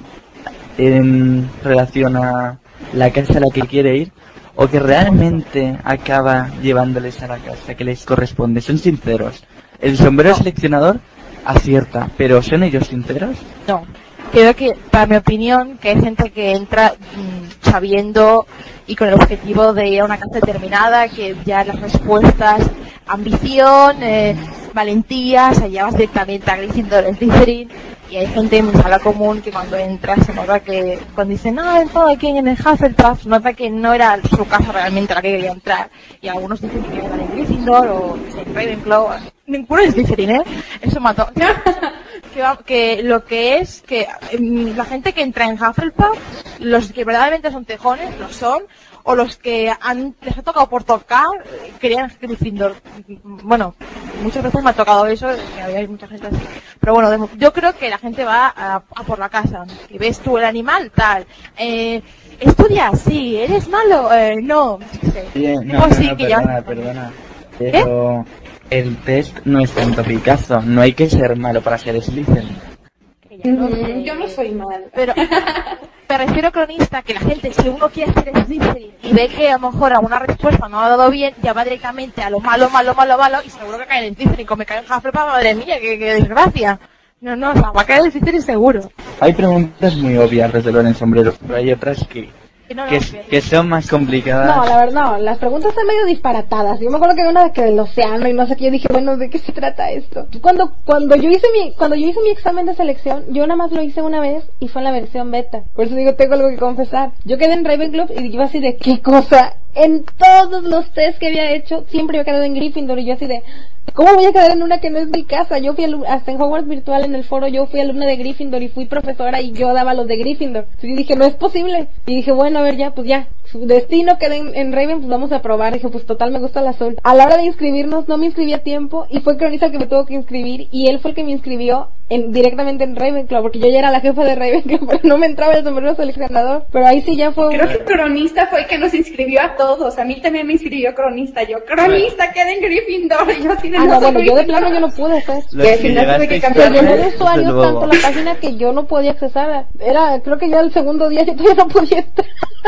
en relación a la casa a la que quiere ir, o que realmente acaba llevándoles a la casa que les corresponde? ¿Son sinceros? El sombrero seleccionador acierta, pero ¿son ellos sinceros? No, creo que, para mi opinión, que hay gente que entra sabiendo y con el objetivo de ir a una casa determinada, que ya las respuestas, ambición, valentía, se llevas directamente a Gryffindor, Slytherin, y hay gente en mi sala común que cuando entra se nota que cuando dicen no, he entrado aquí en el Hufflepuff, nota que no era su casa realmente la que quería entrar, y algunos dicen que iban en Gryffindor o en Ravenclaw. Ninguno es Slytherin, eso mató. Que lo que es que la gente que entra en Hufflepuff, los que verdaderamente son tejones, lo son, o los que les ha tocado por tocar, querían Gryffindor. Bueno, muchas veces me ha tocado eso, que había mucha gente así. Pero bueno, yo creo que la gente va a por la casa. Y ves tú el animal, tal. Estudias, sí. ¿Eres malo? No. Perdona. Pero el test no es tanto Picasso. No hay que ser malo para ser Slytherin. Yo no soy malo. Pero me refiero, cronista, que la gente, si uno quiere ser Slytherin y ve que a lo mejor alguna respuesta no ha dado bien, ya va directamente a lo malo, y seguro que cae en Slytherin. Como me cae en Hufflepuff, madre mía, qué desgracia. No, o sea, va a caer en Slytherin seguro. Hay preguntas muy obvias desde luego en el sombrero, pero hay otras que son más complicadas. No, la verdad, no, las preguntas son medio disparatadas. Yo me acuerdo que había una que del océano y no sé qué, yo dije, bueno, ¿de qué se trata esto? Cuando yo hice mi examen de selección, yo nada más lo hice una vez y fue en la versión beta. Por eso digo, tengo algo que confesar. Yo quedé en Ravenclaw y iba así de, ¿qué cosa? En todos los test que había hecho, siempre había quedado en Gryffindor y yo así de, ¿cómo voy a quedar en una que no es mi casa? Yo fui hasta en Hogwarts Virtual en el foro, yo fui alumna de Gryffindor y fui profesora y yo daba los de Gryffindor. Entonces dije, no es posible. Y dije, bueno, a ver, ya, pues ya, su destino queda en Raven, pues vamos a probar. Dije, pues total, me gusta el azul. A la hora de inscribirnos, no me inscribí a tiempo y fue Cronista el que me tuvo que inscribir y él fue el que me inscribió directamente en Ravenclaw, porque yo ya era la jefa de Ravenclaw, pero no me entraba el sombrero seleccionador. Pero ahí sí ya fue... Creo que Cronista fue el que nos inscribió a todos. A mí también me inscribió Cronista. Yo, Cronista, queda en Gryffindor. Y yo así de yo de plano yo no pude hacer. Y al final tuve que cambiar de usuario tanto la página que yo no podía accesar. Creo que ya el segundo día yo todavía no podía estar.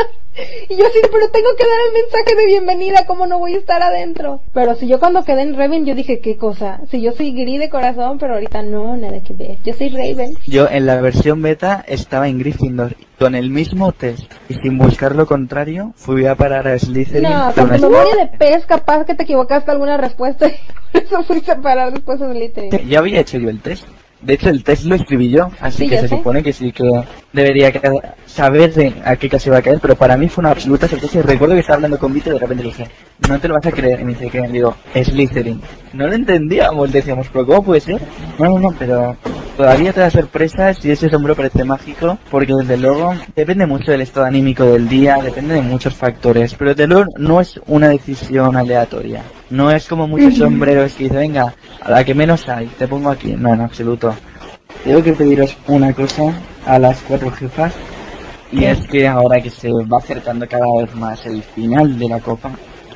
Y yo así, pero tengo que dar el mensaje de bienvenida, ¿cómo no voy a estar adentro? Pero si yo cuando quedé en Raven, yo dije, ¿qué cosa? Si yo soy gris de corazón, pero ahorita no, nada que ver. Yo soy Raven. Yo en la versión beta estaba en Gryffindor, con el mismo test, y sin buscar lo contrario, fui a parar a Slytherin. No, con tu memoria de pez, capaz que te equivocaste alguna respuesta, y por eso fuiste a parar después a Slytherin. Ya había hecho yo el test. De hecho, el test lo escribí yo, así que se supone que sí que debería saber a qué clase iba a caer, pero para mí fue una absoluta sorpresa. Y recuerdo que estaba hablando con Vito y de repente le dije, no te lo vas a creer. Y me dice que, digo, Slytherin. No lo entendíamos, decíamos, pero ¿cómo puede ser? No, pero todavía te da sorpresas y ese sombrero parece mágico, porque desde luego depende mucho del estado anímico del día, depende de muchos factores, pero desde luego no es una decisión aleatoria. No es como muchos sombreros que dicen, venga, a la que menos hay, te pongo aquí. No, en absoluto. Tengo que pediros una cosa a las 4 jefas, y es que ahora que se va acercando cada vez más el final de la copa,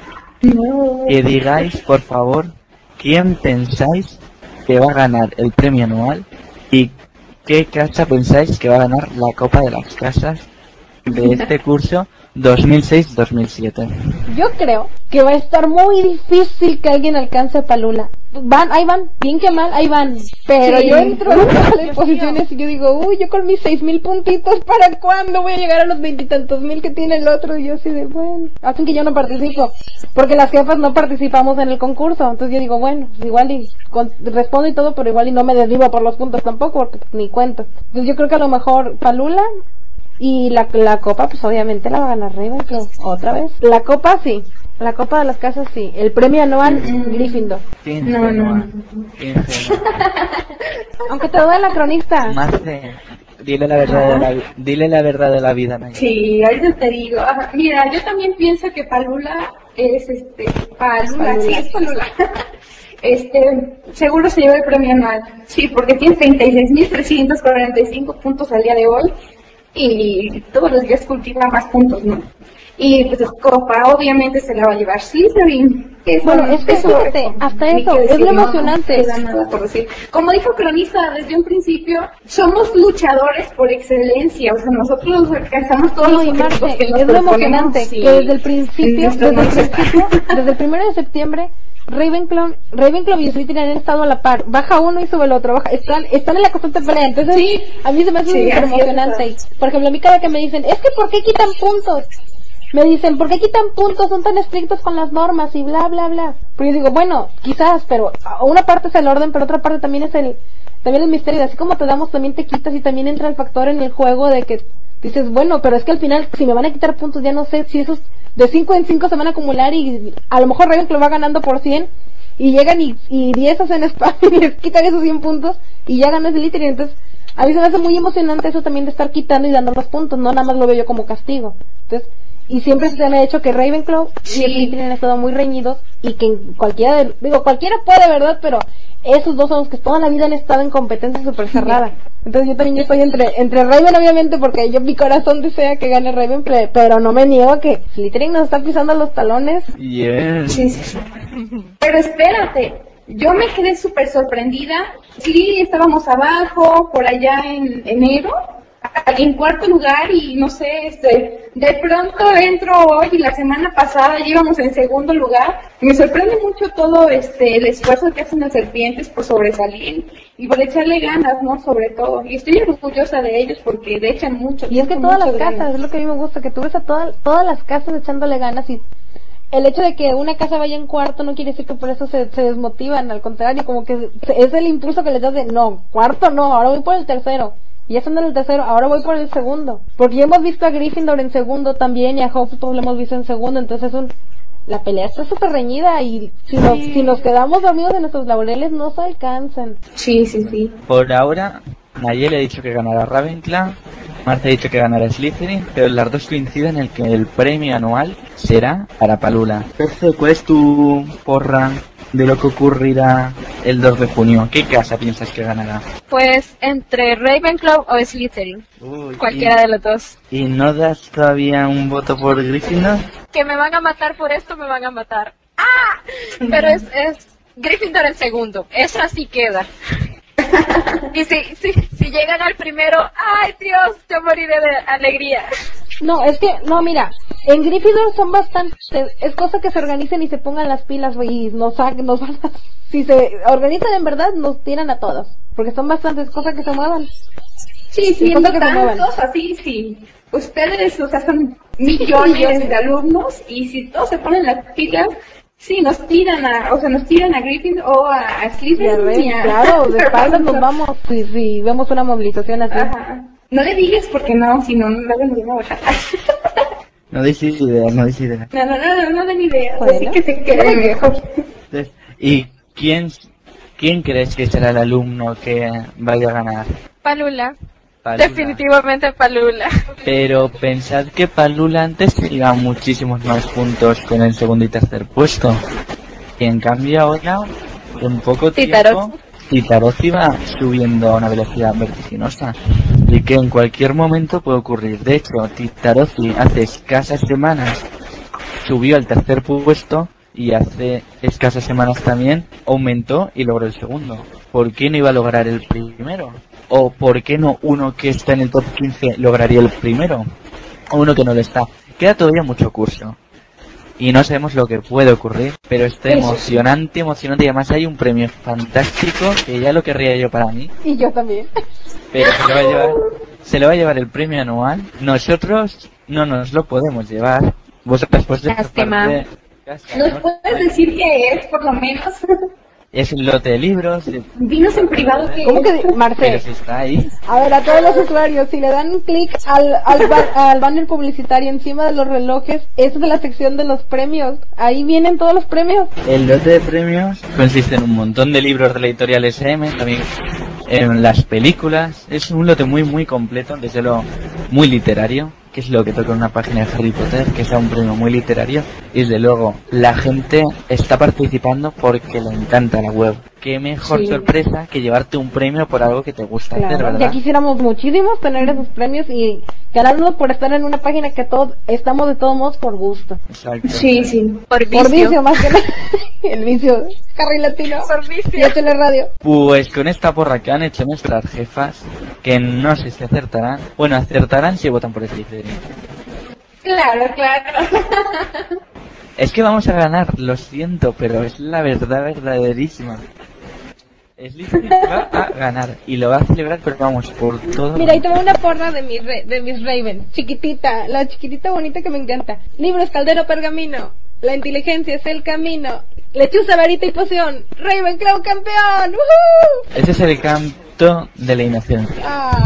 que digáis, por favor, quién pensáis que va a ganar el premio anual y qué casa pensáis que va a ganar la Copa de las Casas de este curso 2006-2007. Yo creo que va a estar muy difícil que alguien alcance a Palula. Ahí van, bien que mal, ahí van. Pero yo entro en las posiciones y yo digo, yo con mis 6,000 puntitos, ¿para cuándo voy a llegar a los 20 y tantos mil que tiene el otro? Y yo así de, bueno, hacen que yo no participo, porque las jefas no participamos en el concurso. Entonces yo digo, bueno, igual y respondo y todo, pero igual y no me desvivo por los puntos tampoco, porque ni cuento. Entonces yo creo que a lo mejor Palula. Y la copa, pues obviamente la va a ganar Ravenclaw otra vez. La copa sí, La Copa de las Casas sí. El premio anual, Gryffindor. No. Aunque te duele la cronista. Marce, dile la verdad de la vida, Naya. Sí, ahorita te digo. Ajá, mira, yo también pienso que Palula es Palula, sí, es Palula. Seguro se lleva el premio anual. Sí, porque tiene 36.345 puntos al día de hoy y todos los días cultiva más puntos, ¿no? Y pues la Copa obviamente se la va a llevar Slytherin. Bueno, es que fíjate, hasta eso, es lo emocionante. No queda nada por decir. Como dijo Cronista desde un principio, somos luchadores por excelencia, o sea, nosotros alcanzamos todos los objetivos que nos es lo proponemos, emocionante, sí. que desde el principio, desde el 1 de septiembre, Ravenclaw y Slytherin han estado a la par, baja uno y sube el otro, están en la constante pelea, entonces sí. A mí se me hace súper emocionante. Por ejemplo, a mí cada que me dicen, es que ¿por qué quitan puntos? Me dicen, ¿por qué quitan puntos? Son tan estrictos con las normas y bla, bla, bla. Pero yo digo, bueno, quizás, pero una parte es el orden, pero otra parte también es el misterio. Así como te damos, también te quitas y también entra el factor en el juego de que dices, bueno, pero es que al final, si me van a quitar puntos, ya no sé si esos de 5 en 5 se van a acumular y a lo mejor Ravenclaw va ganando por 100 y llegan y 10 hacen spam y les quitan esos 100 puntos y ya ganas el Slytherin. Entonces, a mí se me hace muy emocionante eso también de estar quitando y dando los puntos, no nada más lo veo yo como castigo. Entonces, y siempre se me ha hecho que Ravenclaw y Slytherin han estado muy reñidos y que cualquiera puede, ¿verdad? Pero esos dos son los que toda la vida han estado en competencia súper cerrada. Entonces yo también estoy entre Raven, obviamente, porque mi corazón desea que gane Raven, pero no me niego a que Slytherin nos está pisando los talones. Yes. Sí. Pero espérate, yo me quedé súper sorprendida. Sí, estábamos abajo, por allá en enero, en cuarto lugar y no sé, de pronto entro hoy y la semana pasada íbamos en segundo lugar. Me sorprende mucho todo el esfuerzo que hacen las serpientes por sobresalir y por echarle ganas, ¿no? Sobre todo. Y estoy orgullosa de ellos porque le echan mucho. Y es que todas las casas, es lo que a mí me gusta, que tú ves a todas las casas echándole ganas y el hecho de que una casa vaya en cuarto no quiere decir que por eso se desmotivan, al contrario, como que es el impulso que les das de, no, cuarto no, ahora voy por el tercero. Y ya están en el tercero, ahora voy por el segundo. Porque ya hemos visto a Gryffindor en segundo también y a Hufflepuff lo hemos visto en segundo, entonces la pelea está súper reñida y si nos quedamos dormidos en nuestros laureles no se alcanzan. Sí. Por ahora, Nayeli ha dicho que ganará Ravenclaw, Marta ha dicho que ganará Slytherin, pero las dos coinciden en que el premio anual será para Palula. Perfecto, ¿cuál es tu porra de lo que ocurrirá el 2 de junio? ¿Qué casa piensas que ganará? Pues entre Ravenclaw o Slytherin. Cualquiera de los dos. ¿Y no das todavía un voto por Gryffindor? Que me van a matar por esto, me van a matar. ¡Ah! Pero es Gryffindor el segundo. Eso así queda. Y si llegan al primero, ¡ay Dios! Yo moriré de alegría. No, mira, en Gryffindor son bastantes, es cosa que se organicen y se pongan las pilas, güey, y nos van a, si se organizan en verdad, nos tiran a todos, porque son bastantes cosas que se muevan. Sí, siendo tantos, así, sí. Ustedes, o sea, son millones de alumnos, y si todos se ponen las pilas, sí, nos tiran a Gryffindor o a Slytherin. Claro, de espaldas nos vamos, si vemos una movilización así. Ajá. No le digas porque no, si no nos van a bajar. No des ideas. No den ideas. Así que se quede mejor. ¿Y quién crees que será el alumno que vaya a ganar? Palula. Definitivamente Palula. Pero pensad que Palula antes iba muchísimos más puntos con el segundo y tercer puesto. Y en cambio ahora, en poco tiempo, Titarozzi va subiendo a una velocidad vertiginosa. Y que en cualquier momento puede ocurrir. De hecho, Titarozzi hace escasas semanas subió al tercer puesto y hace escasas semanas también aumentó y logró el segundo. ¿Por qué no iba a lograr el primero? ¿O por qué no uno que está en el top 15 lograría el primero? O uno que no lo está. Queda todavía mucho curso. Y no sabemos lo que puede ocurrir, pero está emocionante. Y además hay un premio fantástico que ya lo querría yo para mí. Y yo también. Pero se lo va a llevar el premio anual. Nosotros no nos lo podemos llevar. Vosotras pues de lástima. ¿Nos puedes decir qué es, por lo menos? Es un lote de libros. Dinos en privado que... ¿Cómo que, Marce? Pero si está ahí. A ver, a todos los usuarios, si le dan un clic al banner publicitario encima de los relojes, esa es la sección de los premios. Ahí vienen todos los premios. El lote de premios consiste en un montón de libros de la editorial SM, también en las películas. Es un lote muy completo, desde luego muy literario, que es lo que toca en una página de Harry Potter, que sea un premio muy literario. Y desde luego la gente está participando porque le encanta la web. Qué mejor sorpresa que llevarte un premio por algo que te gusta hacer, ¿verdad? Ya quisiéramos muchísimos tener esos premios y ganarnos por estar en una página que todos estamos de todos modos por gusto. Exacto. Sí. Por vicio más que nada. El vicio. Harry Latino. Por vicio. Y HL Radio. Pues con esta porra que han hecho nuestras jefas, que no sé si acertarán. Bueno, acertarán si votan por Slytherin. Claro. Es que vamos a ganar, lo siento, pero es la verdad verdaderísima. Slytherin va a ganar y lo va a celebrar, pero vamos, por todo. Mira, ahí tengo una porra de mis Raven, chiquitita, la chiquitita bonita que me encanta. Libros, caldero, pergamino, la inteligencia es el camino, lechuza, varita y poción, Ravenclaw campeón, ¡woohoo! Ese es el canto de la inocencia.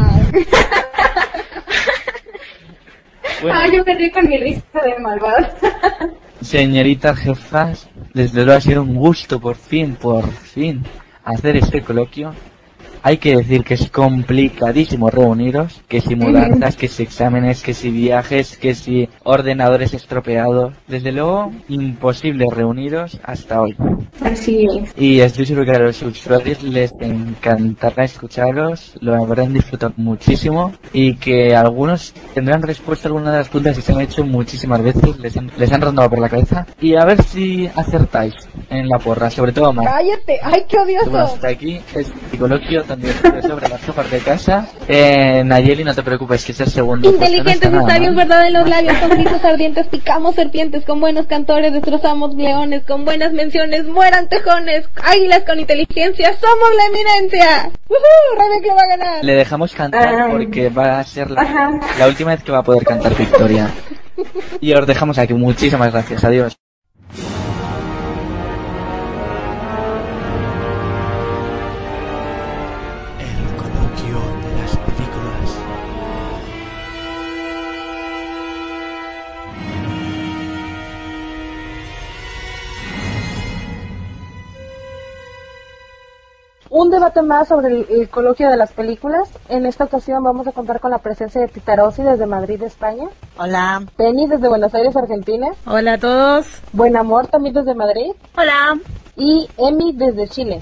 Bueno, Yo me río con mi risa de malvado. señoritas jefas, desde luego ha sido un gusto por fin hacer este coloquio. Hay que decir que es complicadísimo reuniros, que si mudanzas, que si exámenes, que si viajes, que si ordenadores estropeados. Desde luego, imposible reuniros hasta hoy. Así es. Y estoy seguro que a los usuarios les encantará escucharos, lo habrán disfrutado muchísimo y que algunos tendrán respuesta a alguna de las preguntas que se han hecho muchísimas veces, les han rondado por la cabeza. Y a ver si acertáis en la porra, sobre todo más. ¡Cállate! ¡Ay, qué odioso! Bueno, hasta aquí el coloquio también sobre las jefas de casa. Nayeli, no te preocupes, que es el segundo. Inteligentes pues, y sabios, verdad en los labios, con gritos ardientes, picamos serpientes, con buenos cantores destrozamos leones, con buenas menciones mueran tejones, águilas con inteligencia, somos la eminencia. Ravenclaw va a ganar. Le dejamos cantar porque va a ser la última vez que va a poder cantar Victoria. Y os dejamos aquí, muchísimas gracias, adiós. Un debate más sobre el coloquio de las películas. En esta ocasión vamos a contar con la presencia de Tita Rosy desde Madrid, España. Hola. Penny desde Buenos Aires, Argentina. Hola a todos. Buen Amor también desde Madrid. Hola. Y Emi desde Chile.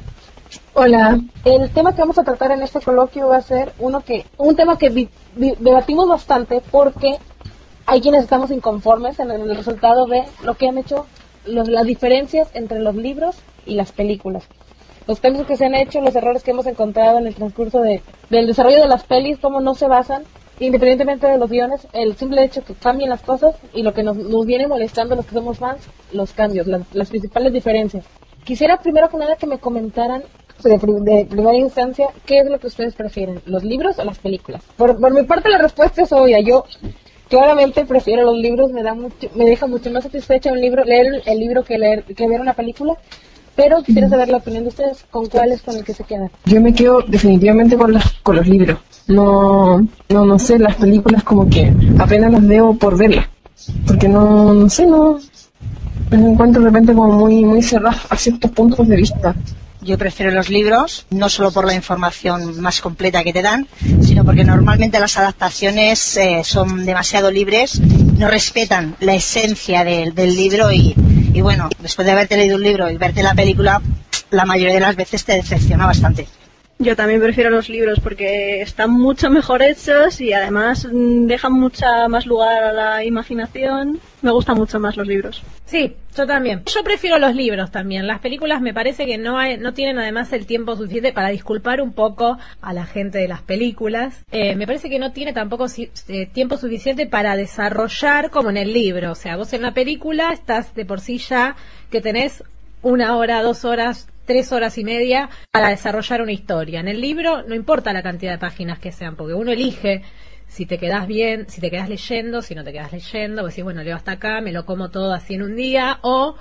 Hola. El tema que vamos a tratar en este coloquio va a ser un tema que debatimos bastante porque hay quienes estamos inconformes en el resultado de lo que han hecho, las diferencias entre los libros y las películas. Los cambios que se han hecho, los errores que hemos encontrado en el transcurso del desarrollo de las pelis, cómo no se basan, independientemente de los guiones, el simple hecho que cambien las cosas y lo que nos viene molestando a los que somos fans, los cambios, las principales diferencias. Quisiera primero que nada que me comentaran de primera instancia qué es lo que ustedes prefieren, los libros o las películas. Por mi parte la respuesta es obvia, yo claramente prefiero los libros, me deja mucho más satisfecha leer el libro que ver una película. Pero quisiera saber la opinión de ustedes, ¿con cuál es con el que se quedan? Yo me quedo definitivamente con los libros. No sé, las películas como que apenas las veo por verlas. Porque no sé, me encuentro de repente como muy cerrada a ciertos puntos de vista. Yo prefiero los libros, no solo por la información más completa que te dan, sino porque normalmente las adaptaciones son demasiado libres, no respetan la esencia del libro y bueno, después de haberte leído un libro y verte la película, la mayoría de las veces te decepciona bastante. Yo también prefiero los libros porque están mucho mejor hechos y además dejan mucha más lugar a la imaginación. Me gustan mucho más los libros. Sí, yo también. Yo prefiero los libros también. Las películas me parece que no tienen además el tiempo suficiente para disculpar un poco a la gente de las películas. Me parece que no tiene tampoco tiempo suficiente para desarrollar como en el libro. O sea, vos en la película estás de por sí ya que tenés 1 hora, 2 horas, 3 horas y media para desarrollar una historia. En el libro no importa la cantidad de páginas que sean, porque uno elige si te quedás bien, si te quedás leyendo, si no te quedás leyendo, pues sí, bueno, leo hasta acá, me lo como todo así en un día, o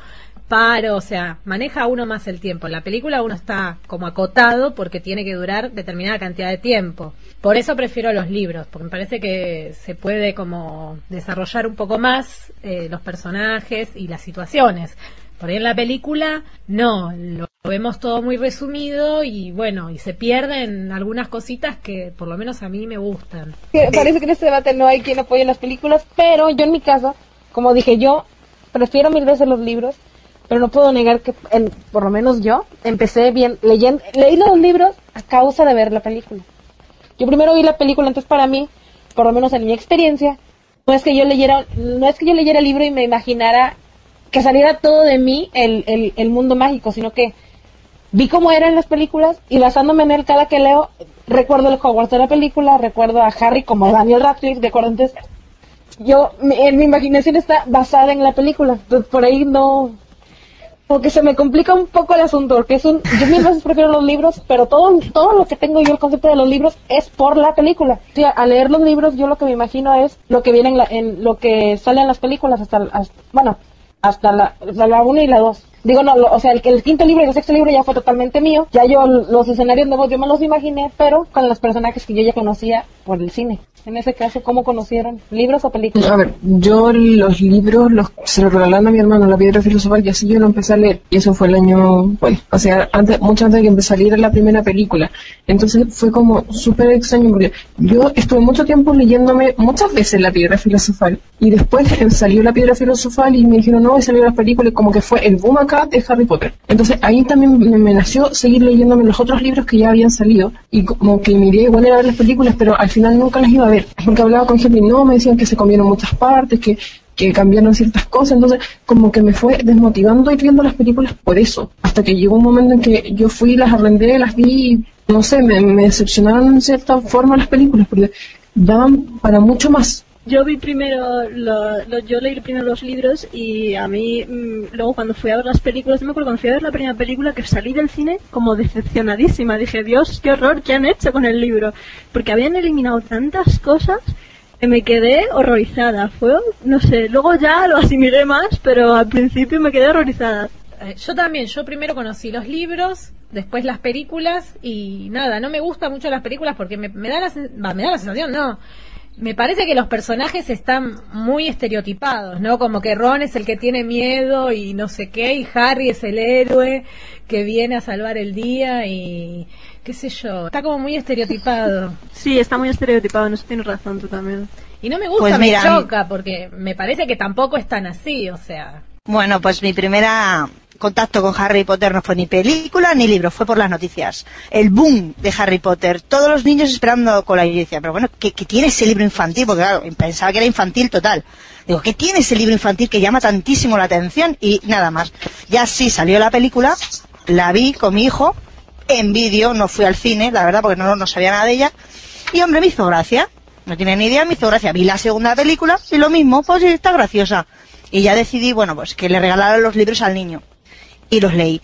paro, o sea, maneja uno más el tiempo. En la película uno está como acotado porque tiene que durar determinada cantidad de tiempo. Por eso prefiero los libros, porque me parece que se puede como desarrollar un poco más los personajes y las situaciones. Por ahí en la película no, lo vemos todo muy resumido y bueno, y se pierden algunas cositas que por lo menos a mí me gustan. Parece que en este debate no hay quien apoye las películas, pero yo en mi caso, como dije, yo prefiero 1000 veces los libros, pero no puedo negar que, por lo menos yo, empecé bien leí los libros a causa de ver la película. Yo primero vi la película, entonces para mí, por lo menos en mi experiencia, no es que yo leyera el libro y me imaginara que saliera todo de mí el mundo mágico, sino que vi cómo eran las películas y basándome en él cada que leo, recuerdo el Hogwarts de la película, recuerdo a Harry como Daniel Radcliffe, recuerdo entonces, en mi imaginación está basada en la película, entonces por ahí no, porque se me complica un poco el asunto, porque yo 1000 veces prefiero los libros, pero todo lo que tengo yo, el concepto de los libros, es por la película. O sea, al leer los libros, yo lo que me imagino es lo que viene en lo que sale en las películas hasta la 1 y la 2. Digo, no, o sea, el 5º libro y el 6º libro ya fue totalmente mío. Ya los escenarios nuevos yo me los imaginé, pero con los personajes que yo ya conocía por el cine. En ese caso, ¿cómo conocieron? ¿Libros o películas? A ver, yo los libros se los regalaron a mi hermano, La Piedra Filosofal, y así yo lo empecé a leer. Y eso fue el año, bueno, o sea, mucho antes de que empezara a salir la primera película. Entonces fue como súper extraño, porque yo estuve mucho tiempo leyéndome muchas veces La Piedra Filosofal. Y después salió La Piedra Filosofal y me dijeron, no, y salió la película, y como que fue el boom acá de Harry Potter. Entonces ahí también me nació seguir leyéndome los otros libros que ya habían salido. Y como que mi idea igual era ver las películas, pero al final nunca las iba a ver. Porque hablaba con gente y no, me decían que se comieron muchas partes, que cambiaron ciertas cosas, entonces como que me fue desmotivando ir viendo las películas por eso, hasta que llegó un momento en que yo fui, las arrendé, las vi y no sé, me decepcionaron en cierta forma las películas, porque daban para mucho más. Yo vi primero, yo leí primero los libros y a mí, luego cuando fui a ver las películas, me acuerdo cuando fui a ver la primera película que salí del cine como decepcionadísima. Dije, Dios, qué horror, ¿qué han hecho con el libro? Porque habían eliminado tantas cosas que me quedé horrorizada. Fue, no sé, luego ya lo asimilé más, pero al principio me quedé horrorizada. Yo también, yo primero conocí los libros, después las películas y nada, no me gustan mucho las películas porque me da la sensación, no. Me parece que los personajes están muy estereotipados, ¿no? Como que Ron es el que tiene miedo y no sé qué, y Harry es el héroe que viene a salvar el día y qué sé yo. Está como muy estereotipado. Sí, está muy estereotipado, en eso tienes razón tú también. Y no me gusta, pues mira, me choca, porque me parece que tampoco es tan así, o sea. Bueno, pues mi primera contacto con Harry Potter no fue ni película ni libro, fue por las noticias. El boom de Harry Potter, todos los niños esperando con la iglesia. Pero bueno, ¿qué tiene ese libro infantil? Porque claro, pensaba que era infantil total. Digo, ¿qué tiene ese libro infantil que llama tantísimo la atención? Y nada más. Ya sí salió la película, la vi con mi hijo, en vídeo, no fui al cine, la verdad, porque no sabía nada de ella. Y hombre, me hizo gracia. No tiene ni idea, me hizo gracia. Vi la segunda película y lo mismo, pues sí, está graciosa. Y ya decidí, bueno, pues que le regalaran los libros al niño. Y los leí.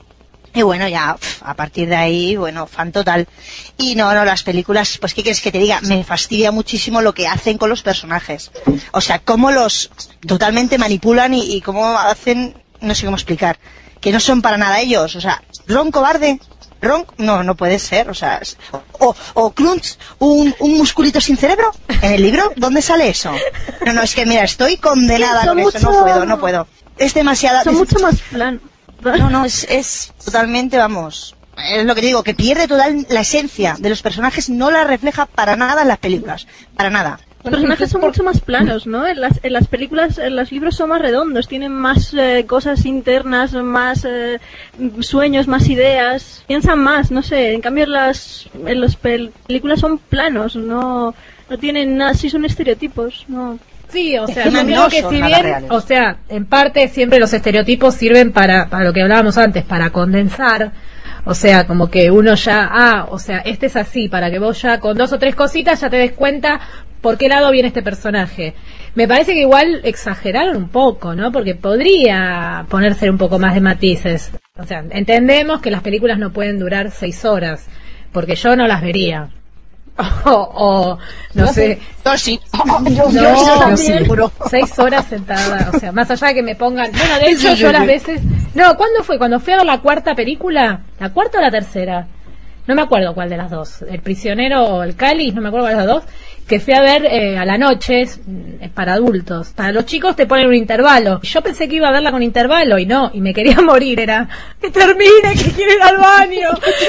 Y bueno, ya a partir de ahí, bueno, fan total. Y no, las películas, pues ¿qué quieres que te diga? Me fastidia muchísimo lo que hacen con los personajes. O sea, cómo los totalmente manipulan y cómo hacen, no sé cómo explicar, que no son para nada ellos. O sea, Ron cobarde, Ron, no puede ser, o sea, o Crunch, un musculito sin cerebro, en el libro, ¿dónde sale eso? No, es que mira, estoy condenada con eso, no puedo. Es demasiado. Son mucho más planos. No, es totalmente, vamos, es lo que te digo, que pierde toda la esencia de los personajes, no la refleja para nada en las películas, para nada. Los personajes son mucho más planos, ¿no? En las películas, en los libros son más redondos, tienen más cosas internas, más sueños, más ideas, piensan más, no sé. En cambio, en las películas son planos, no tienen nada, sí son estereotipos, no. Sí, o sea, yo creo que si bien, o sea, en parte siempre los estereotipos sirven para lo que hablábamos antes, para condensar, o sea, como que uno ya, o sea, este es así, para que vos ya con 2 o 3 cositas ya te des cuenta por qué lado viene este personaje. Me parece que igual exageraron un poco, ¿no? Porque podría ponerse un poco más de matices. O sea, entendemos que las películas no pueden durar 6 horas, porque yo no las vería. o no sé. Yo sí. Yo seguro. 6 horas sentada, o sea, más allá de que me pongan. Bueno, de hecho, yo las veces. No, ¿cuándo fue? Cuando fui a ver la cuarta película, ¿la cuarta o la tercera? No me acuerdo cuál de las dos, El prisionero o El cáliz, no me acuerdo cuál de las dos, que fui a ver a la noche, es para adultos. Para los chicos te ponen un intervalo. Yo pensé que iba a verla con intervalo y no, y me quería morir, era que termine, que quiero ir al baño.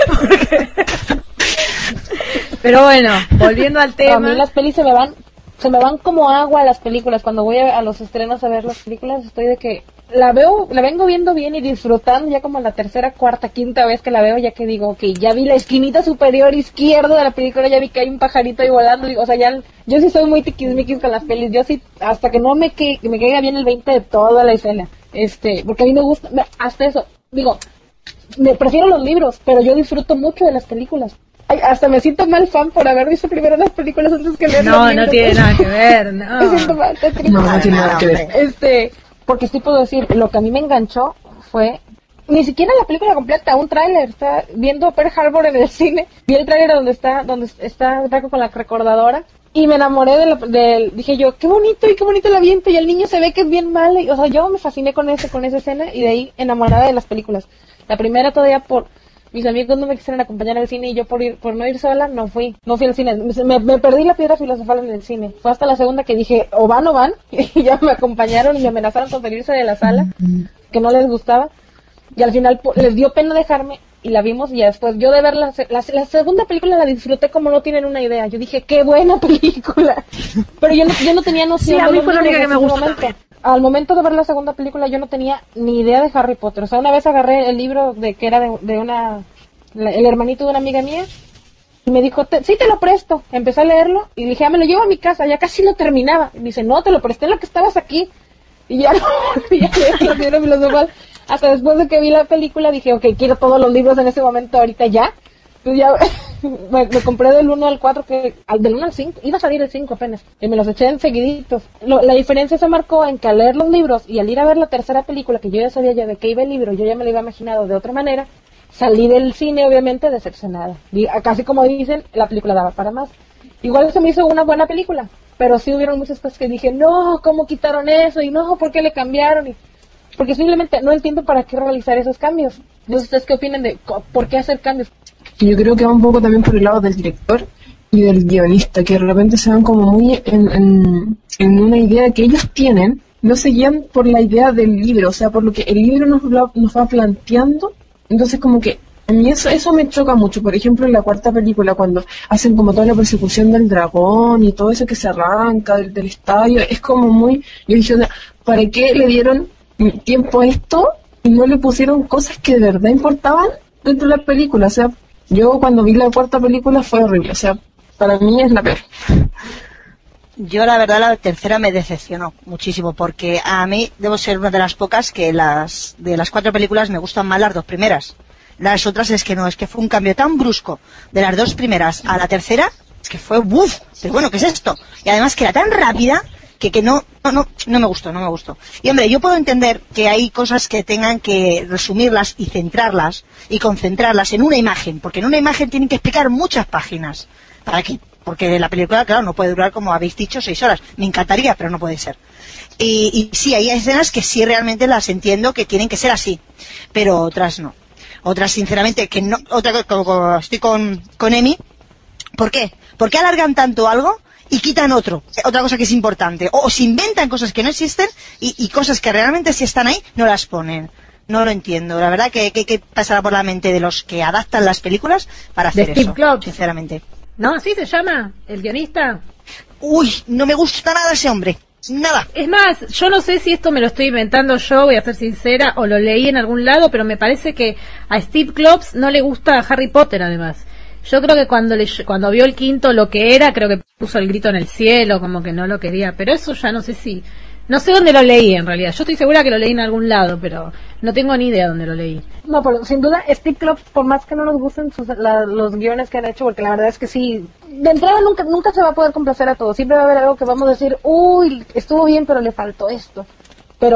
Pero bueno, volviendo al tema. A mí las pelis se me van como agua a las películas. Cuando voy a los estrenos a ver las películas, estoy de que la vengo viendo bien y disfrutando ya como la tercera, cuarta, quinta vez que la veo, ya que digo, ok, ya vi la esquinita superior izquierda de la película, ya vi que hay un pajarito ahí volando, o sea, ya, yo sí soy muy tiquismiquis con las pelis, yo sí, hasta que no me caiga bien el 20 de toda la escena, porque a mí me gusta, hasta eso, digo, me prefiero los libros, pero yo disfruto mucho de las películas. Ay, hasta me siento mal fan por haber visto primero las películas antes que leer los libros. No tiene nada que ver, no. Me siento mal, no tiene nada que ver. Porque sí puedo decir, lo que a mí me enganchó fue, ni siquiera la película completa, un tráiler. Estaba viendo Pearl Harbor en el cine, vi el tráiler donde está Draco con la recordadora, y me enamoré dije yo, qué bonito el aviento, y el niño se ve que es bien malo, o sea, yo me fasciné con esa escena, y de ahí enamorada de las películas. La primera todavía por mis amigos no me quisieron acompañar al cine, y yo por no ir sola no fui al cine, me perdí la piedra filosofal en el cine. Fue hasta la segunda que dije o van y ya me acompañaron y me amenazaron con salirse de la sala, que no les gustaba, y al final les dio pena dejarme y la vimos. Y ya después yo de ver la segunda película la disfruté como no tienen una idea. Yo dije, qué buena película, pero yo no tenía noción. Sí, a mí fue la única que me gustó. Al momento de ver la segunda película yo no tenía ni idea de Harry Potter. O sea, una vez agarré el libro que era el hermanito de una amiga mía, y me dijo, sí, te lo presto. Empecé a leerlo y dije, me lo llevo a mi casa, ya casi lo terminaba. Y me dice, no, te lo presté en lo que estabas aquí. Y ya no volví a leer la piedra filosofal. Hasta después de que vi la película dije, ok, quiero todos los libros en ese momento, ahorita ya. Entonces ya me compré del 1 al 4, del 1 al 5, iba a salir el 5 apenas, y me los eché enseguiditos. La diferencia se marcó en que al leer los libros y al ir a ver la tercera película, que yo ya sabía ya de qué iba el libro, yo ya me lo iba imaginado de otra manera, salí del cine obviamente decepcionada. Casi como dicen, la película daba para más. Igual se me hizo una buena película, pero sí hubieron muchas cosas que dije, no, ¿cómo quitaron eso? Y no, ¿por qué le cambiaron? Porque simplemente no entiendo para qué realizar esos cambios. Entonces, ¿ustedes qué opinan de por qué hacer cambios? Yo creo que va un poco también por el lado del director y del guionista, que de repente se van como muy en una idea que ellos tienen, no se guían por la idea del libro, o sea, por lo que el libro nos va planteando. Entonces como que a mí eso me choca mucho. Por ejemplo, en la cuarta película, cuando hacen como toda la persecución del dragón y todo eso que se arranca del estadio, es como muy... Yo dije, ¿para qué le dieron tiempo a esto y no le pusieron cosas que de verdad importaban dentro de la película? O sea, yo cuando vi la cuarta película fue horrible, o sea, para mí es la peor. Yo la verdad la tercera me decepcionó muchísimo, porque a mí debo ser una de las pocas que de las 4 películas me gustan más las 2 primeras. Las otras es que fue un cambio tan brusco de las 2 primeras a la tercera, es que fue ¡buf! Pero bueno, ¿qué es esto? Y además que era tan rápida que no me gustó. Y hombre, yo puedo entender que hay cosas que tengan que resumirlas y centrarlas y concentrarlas en una imagen, porque en una imagen tienen que explicar muchas páginas. ¿Para qué? Porque la película, claro, no puede durar, como habéis dicho, 6 horas. Me encantaría, pero no puede ser. Y sí, hay escenas que sí realmente las entiendo que tienen que ser así, pero otras no. Otras, sinceramente, que no. Estoy con Emi. ¿Por qué? ¿Por qué alargan tanto algo y quitan otra cosa que es importante? O se inventan cosas que no existen y cosas que realmente sí están ahí, no las ponen. No lo entiendo. La verdad que pasará por la mente de los que adaptan las películas para hacer de Steve eso, Klopp, sinceramente. ¿No? ¿Así se llama? ¿El guionista? Uy, no me gusta nada ese hombre. Nada. Es más, yo no sé si esto me lo estoy inventando yo, voy a ser sincera, o lo leí en algún lado, pero me parece que a Steve Klopp no le gusta Harry Potter, además. Yo creo que cuando vio el quinto lo que era, creo que puso el grito en el cielo, como que no lo quería, pero eso ya no sé no sé dónde lo leí en realidad. Yo estoy segura que lo leí en algún lado, pero no tengo ni idea dónde lo leí. No, pero sin duda Steve Klopp, por más que no nos gusten los guiones que han hecho, porque la verdad es que sí, de entrada nunca se va a poder complacer a todos. Siempre va a haber algo que vamos a decir, uy, estuvo bien, pero le faltó esto. Pero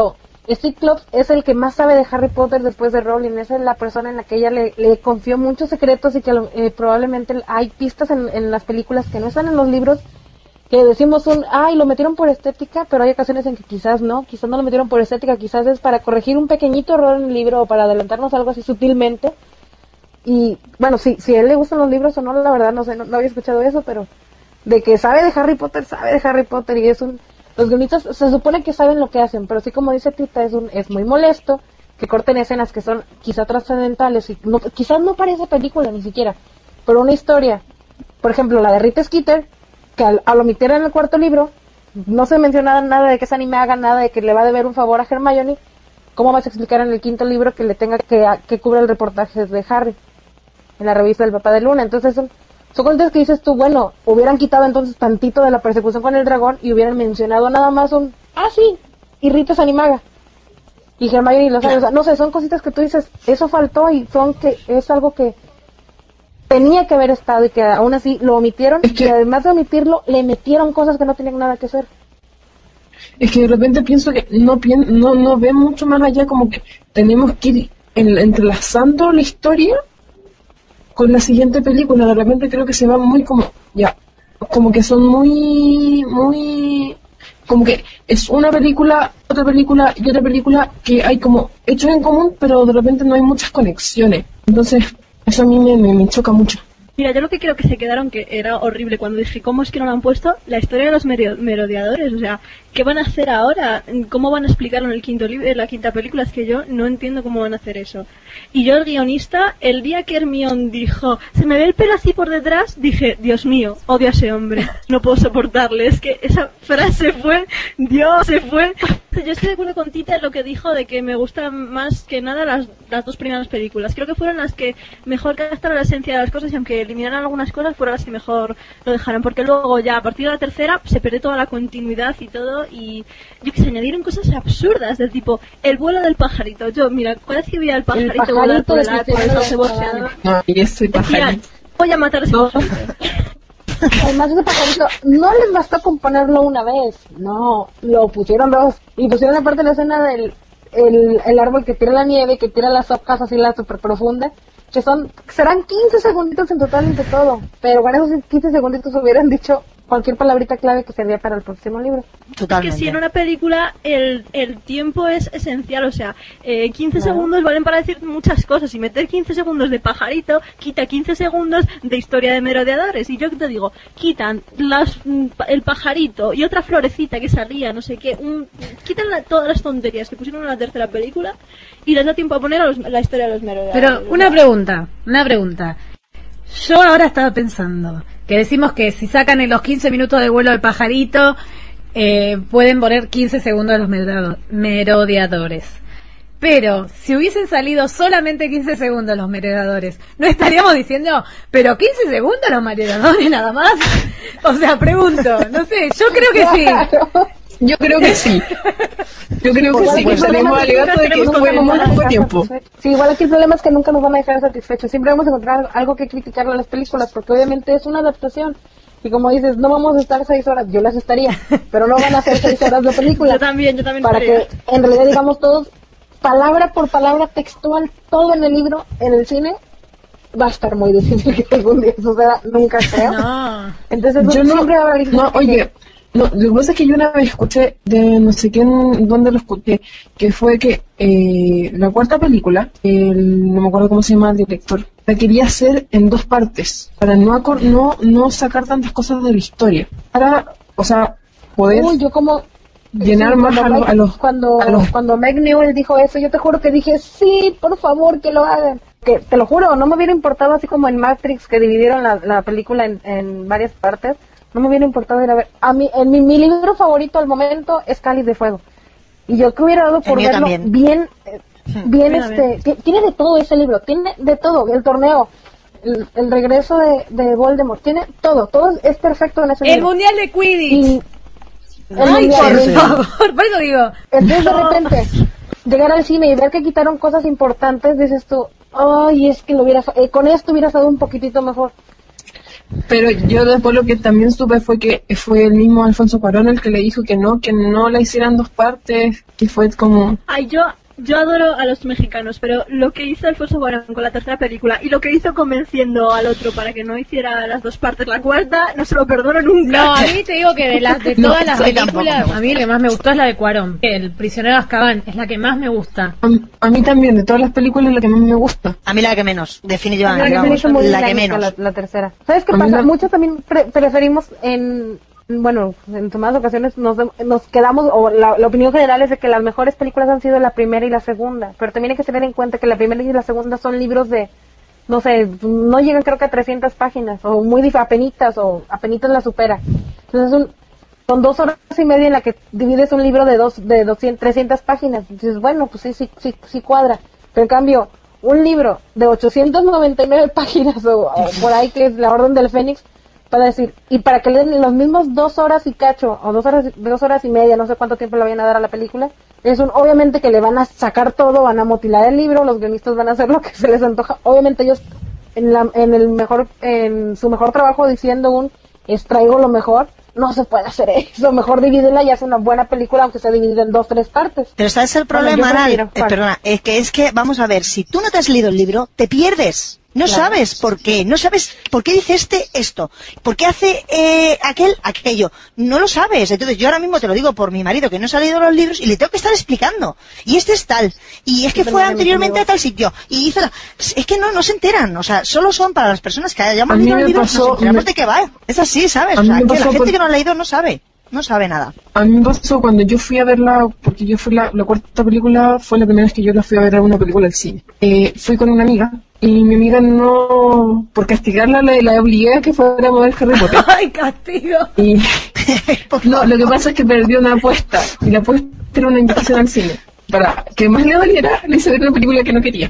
Steve Kloves es el que más sabe de Harry Potter después de Rowling. Esa es la persona en la que ella le confió muchos secretos y que probablemente hay pistas en las películas que no están en los libros, que decimos lo metieron por estética, pero hay ocasiones en que quizás no lo metieron por estética, quizás es para corregir un pequeñito error en el libro o para adelantarnos algo así sutilmente. Y bueno, si a él le gustan los libros o no, la verdad no sé, no había escuchado eso, pero de que sabe de Harry Potter y los guionistas se supone que saben lo que hacen, pero sí, como dice Tita, es muy molesto que corten escenas que son quizá trascendentales y quizás no parece película ni siquiera, pero una historia, por ejemplo la de Rita Skeeter, que al omitir en el cuarto libro no se menciona nada de que ese anime haga nada de que le va a deber un favor a Hermione. ¿Cómo vas a explicar en el quinto libro que le tenga que cubra el reportaje de Harry en la revista del Papá de Luna? Entonces son cosas que dices tú, bueno, hubieran quitado entonces tantito de la persecución con el dragón y hubieran mencionado nada más sí, y Rita es animaga y Hermione lo sabe, o sea, no sé, son cositas que tú dices, eso faltó y es algo que tenía que haber estado y que aún así lo omitieron, y además de omitirlo le metieron cosas que no tenían nada que hacer. Es que de repente pienso que no ve mucho más allá, como que tenemos que ir entrelazando la historia con la siguiente película. De repente creo que se va muy como que son muy como que es una película, otra película y otra película, que hay como hechos en común, pero de repente no hay muchas conexiones. Entonces eso a mí me choca mucho. Mira, yo lo que creo que se quedaron, que era horrible cuando dije, ¿cómo es que no lo han puesto? La historia de los merodeadores, o sea, ¿qué van a hacer ahora? ¿Cómo van a explicarlo en el quinto libro, en la quinta película? Es que yo no entiendo cómo van a hacer eso. Y yo, el guionista, el día que Hermione dijo, se me ve el pelo así por detrás, dije, Dios mío, odio a ese hombre, no puedo soportarle. Es que esa frase fue, Dios, se fue. Yo estoy de acuerdo con Tita en lo que dijo de que me gustan más que nada las dos primeras películas. Creo que fueron las que mejor captaron la esencia de las cosas, y aunque eliminaran algunas cosas, fueron las que mejor lo dejaron, porque luego ya a partir de la tercera se perdió toda la continuidad y todo, y yo que se añadieron cosas absurdas del tipo el vuelo del pajarito. Yo, mira, cada vez que veía el pajarito volar por el océano, y ese pajarito, voy a matar a ese pajarito. Además, ese pajarito no les bastó con ponerlo una vez, no, lo pusieron dos, y pusieron aparte la escena del el árbol que tira la nieve, que tira las hojas así, la super profunda, que serán 15 segunditos en total entre todo, pero con esos 15 segunditos hubieran dicho cualquier palabrita clave que servía para el próximo libro. Totalmente. Que si en una película el tiempo es esencial, o sea, 15 segundos valen para decir muchas cosas, y meter 15 segundos de pajarito quita 15 segundos de historia de merodeadores. Y yo te digo, quitan el pajarito y otra florecita que salía, no sé qué, quitan todas las tonterías que pusieron en la tercera película y les da tiempo a poner la historia de los merodeadores. Pero una pregunta. Yo ahora estaba pensando que decimos que si sacan en los 15 minutos de vuelo del pajarito, pueden poner 15 segundos de los merodeadores. Pero si hubiesen salido solamente 15 segundos los merodeadores, ¿no estaríamos diciendo, pero 15 segundos los merodeadores nada más? O sea, pregunto, no sé, yo creo que sí. Yo creo que sí. Que estaremos alegando de que no tuvimos muy poco tiempo. Sí, igual aquí el problema es que nunca nos van a dejar satisfechos. Siempre vamos a encontrar algo que criticarle a las películas, porque obviamente es una adaptación. Y como dices, no vamos a estar 6 horas, yo las estaría, pero no van a ser 6 horas de película. Yo también para estaría. Que en realidad digamos todos, palabra por palabra, textual, todo en el libro, en el cine, va a estar muy difícil que algún día suceda, nunca creo. No. Entonces yo siempre habrá alguien No, lo que pasa es que yo una vez escuché de no sé quién, dónde lo escuché, que fue que la cuarta película, no me acuerdo cómo se llama el director, la quería hacer en 2 partes, para no sacar tantas cosas de la historia, para, o sea, poder llenar más a los... Cuando Meg Newell dijo eso, yo te juro que dije, sí, por favor, que lo hagan. Que te lo juro, no me hubiera importado, así como en Matrix, que dividieron la película en varias partes. No me hubiera importado ir a ver. A mí, mi libro favorito al momento es Cáliz de Fuego. Y yo que hubiera dado por verlo también. bien tiene de todo ese libro, tiene de todo, el torneo, el regreso de Voldemort, tiene todo es perfecto en ese libro. El mundial de Quidditch. Ay, por favor, por eso digo. Entonces de repente llegar al cine y ver que quitaron cosas importantes, dices tú, ay, es que con esto hubiera estado un poquitito mejor. Pero yo después lo que también supe fue que fue el mismo Alfonso Cuarón el que le dijo que no la hicieran 2 partes, que fue como... Ay, yo adoro a los mexicanos, pero lo que hizo Alfonso Cuarón con la 3ª película y lo que hizo convenciendo al otro para que no hiciera las 2 partes la 4ª, no se lo perdono nunca. No, a mí te digo que de todas las películas, a mí la que más me gustó es la de Cuarón. El prisionero de Azkaban es la que más me gusta. A mí también, de todas las películas, la que más me gusta. A mí la que menos, definitivamente. La que menos. La tercera. ¿Sabes qué pasa? Muchos también preferimos en más ocasiones nos quedamos, o la opinión general es de que las mejores películas han sido la primera y la segunda, pero también hay que tener en cuenta que la primera y la segunda son libros de, no sé, no llegan creo que a 300 páginas, o muy apenitas la supera. Entonces son 2 horas y media en la que divides un libro de 200, 300 páginas. Y dices, bueno, pues sí cuadra. Pero en cambio, un libro de 899 páginas, o por ahí que es La Orden del Fénix, para decir, y para que le den los mismos 2 horas y cacho, o 2 horas y media, no sé cuánto tiempo le vayan a dar a la película, obviamente que le van a sacar todo, van a mutilar el libro, los guionistas van a hacer lo que se les antoja, obviamente ellos en su mejor trabajo diciendo extraigo lo mejor, no se puede hacer eso, mejor divídela y hace una buena película aunque se divide en 2, 3 partes. Pero ¿sabes el problema, Aral? Perdona, es que, vamos a ver, si tú no te has leído el libro, te pierdes. No sabes por qué, no sabes por qué dice esto, por qué hace aquello, no lo sabes. Entonces yo ahora mismo te lo digo por mi marido que no se ha leído los libros y le tengo que estar explicando. Y este es tal, y es que fue anteriormente a tal sitio, y hizo es que no se enteran, o sea, solo son para las personas que hayamos leído el libro, nos enteramos de qué va. Es así, ¿sabes? O sea, que la gente que no ha leído no sabe nada. A mí me pasó cuando yo fui a verla, porque yo fui la 4ª película, fue la primera vez que yo la fui a ver a una película al cine. Fui con una amiga, y mi amiga por castigarla la obligué a que fuera a ver Harry Potter. ¡Ay, castigo! Y no, lo que pasa es que perdió una apuesta, y la apuesta era una invitación al cine. Para que más le doliera, le hice ver una película que no quería.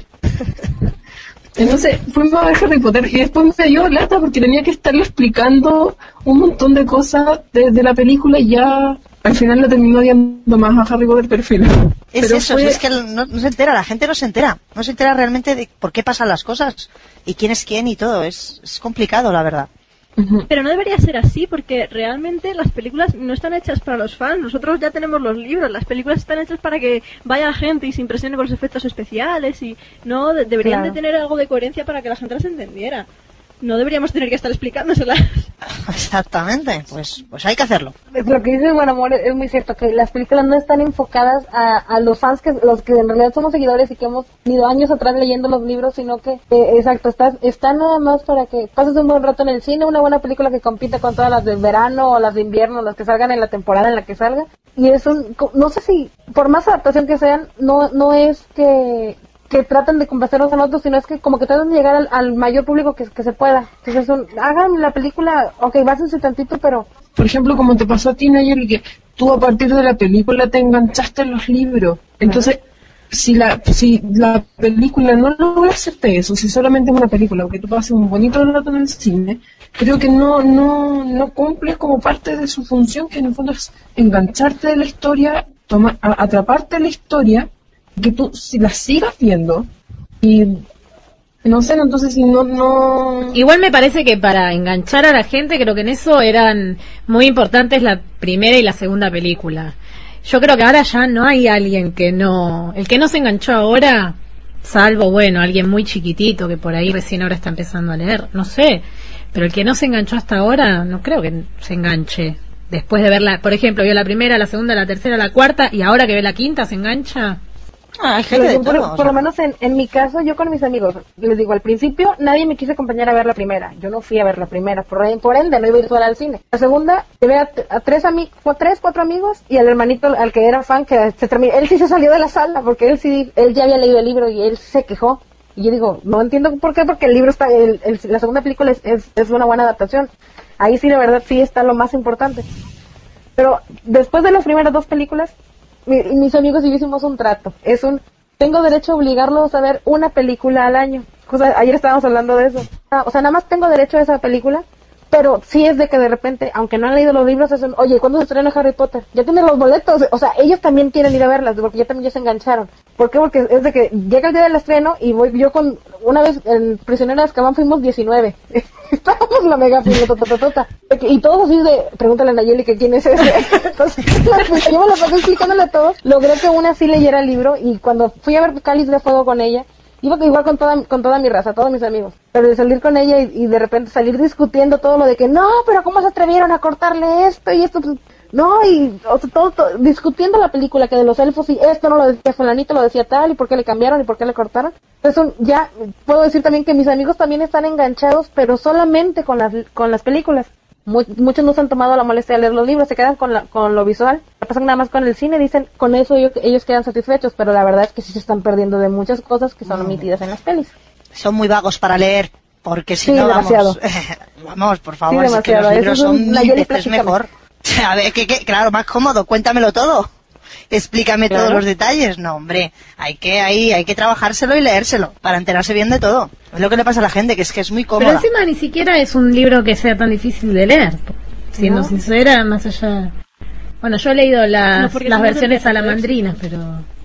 Entonces fuimos a ver Harry Potter y después me dio lata porque tenía que estarle explicando un montón de cosas de la película y ya al final la terminó odiando más a Harry Potter, pero es que no se entera, la gente no se entera realmente de por qué pasan las cosas y quién es quién y todo, es complicado la verdad. Pero no debería ser así, porque realmente las películas no están hechas para los fans. Nosotros ya tenemos los libros, las películas están hechas para que vaya gente y se impresione con los efectos especiales y no deberían de tener algo de coherencia para que la gente las entendiera. No deberíamos tener que estar explicándoselas. Exactamente, pues hay que hacerlo. Lo que dice Buen Amor es muy cierto, que las películas no están enfocadas a los fans, los que en realidad somos seguidores y que hemos ido años atrás leyendo los libros, sino que, está nada más para que pases un buen rato en el cine, una buena película que compita con todas las de verano o las de invierno, las que salgan en la temporada en la que salga. Y no sé si, por más adaptación que sean, no es que tratan de complacernos a nosotros, sino es que como que tratan de llegar al mayor público que se pueda. Entonces hagan la película, básense tantito, pero... Por ejemplo, como te pasó a ti, Nayeli, que tú a partir de la película te enganchaste en los libros. Entonces, si la película no logra hacerte eso, si solamente es una película, o que tú pases un bonito rato en el cine, creo que no cumple como parte de su función, que en el fondo es engancharte de la historia, atraparte de la historia, que tú si la sigas viendo y no sé, entonces si no... Igual me parece que para enganchar a la gente, creo que en eso eran muy importantes la primera y la segunda película. Yo creo que ahora ya no hay alguien el que no se enganchó ahora, salvo, alguien muy chiquitito que por ahí recién ahora está empezando a leer, no sé, pero el que no se enganchó hasta ahora, no creo que se enganche. Después de verla, por ejemplo, vio la primera, la segunda, la tercera, la cuarta, y ahora que ve la quinta, ¿se engancha? Hay gente de todo, por lo menos en mi caso, yo con mis amigos, les digo, al principio nadie me quiso acompañar a ver la primera. Yo no fui a ver la primera, por ende no iba a ir sola al cine. La segunda, llevé a 4 amigos y al hermanito al que era fan, que se terminó. Él sí se salió de la sala porque él ya había leído el libro y él se quejó. Y yo digo, no entiendo por qué, porque el libro está, la segunda película es una buena adaptación. Ahí sí, de verdad, sí está lo más importante. Pero después de las primeras 2 películas, mis amigos y yo hicimos un trato. Tengo derecho a obligarlos a ver una película al año. Ayer estábamos hablando de eso. Nada más tengo derecho a esa película, pero sí es de que de repente, aunque no han leído los libros, oye, ¿cuándo se estrena Harry Potter? Ya tienen los boletos. O sea, ellos también quieren ir a verlas, porque ya se engancharon. ¿Por qué? Porque es de que llega el día del estreno y voy yo una vez, en Prisionero de Azkaban fuimos 19. estábamos la mega filotototota. Y todos así de, pregúntale a Nayeli que quién es ese. Entonces, yo me lo pasé explicándole a todos. Logré que una sí leyera el libro y cuando fui a ver Cáliz de Fuego con ella, iba igual con toda mi raza, todos mis amigos. Pero de salir con ella y de repente salir discutiendo todo lo de que no, pero ¿cómo se atrevieron a cortarle esto y esto? No, y o sea, todo, discutiendo la película, que de los elfos y esto no lo decía fulanito, lo decía tal, y por qué le cambiaron y por qué le cortaron. Entonces ya puedo decir también que mis amigos también están enganchados, pero solamente con las películas. Muchos no se han tomado la molestia de leer los libros, se quedan con lo visual, pasan nada más con el cine, dicen, con eso ellos quedan satisfechos, pero la verdad es que sí se están perdiendo de muchas cosas que son omitidas en las pelis. Son muy vagos para leer, porque si no, vamos, por favor, sí, es que los libros son mil veces mejor. A ver, claro, más cómodo, cuéntamelo todo. Explícame todos los detalles. No, hombre, hay que trabajárselo y leérselo para enterarse bien de todo. Es lo que le pasa a la gente, que es muy cómoda. Pero encima ni siquiera es un libro que sea tan difícil de leer. Siendo sincera, más allá... Bueno, yo he leído las versiones salamandrinas, pero...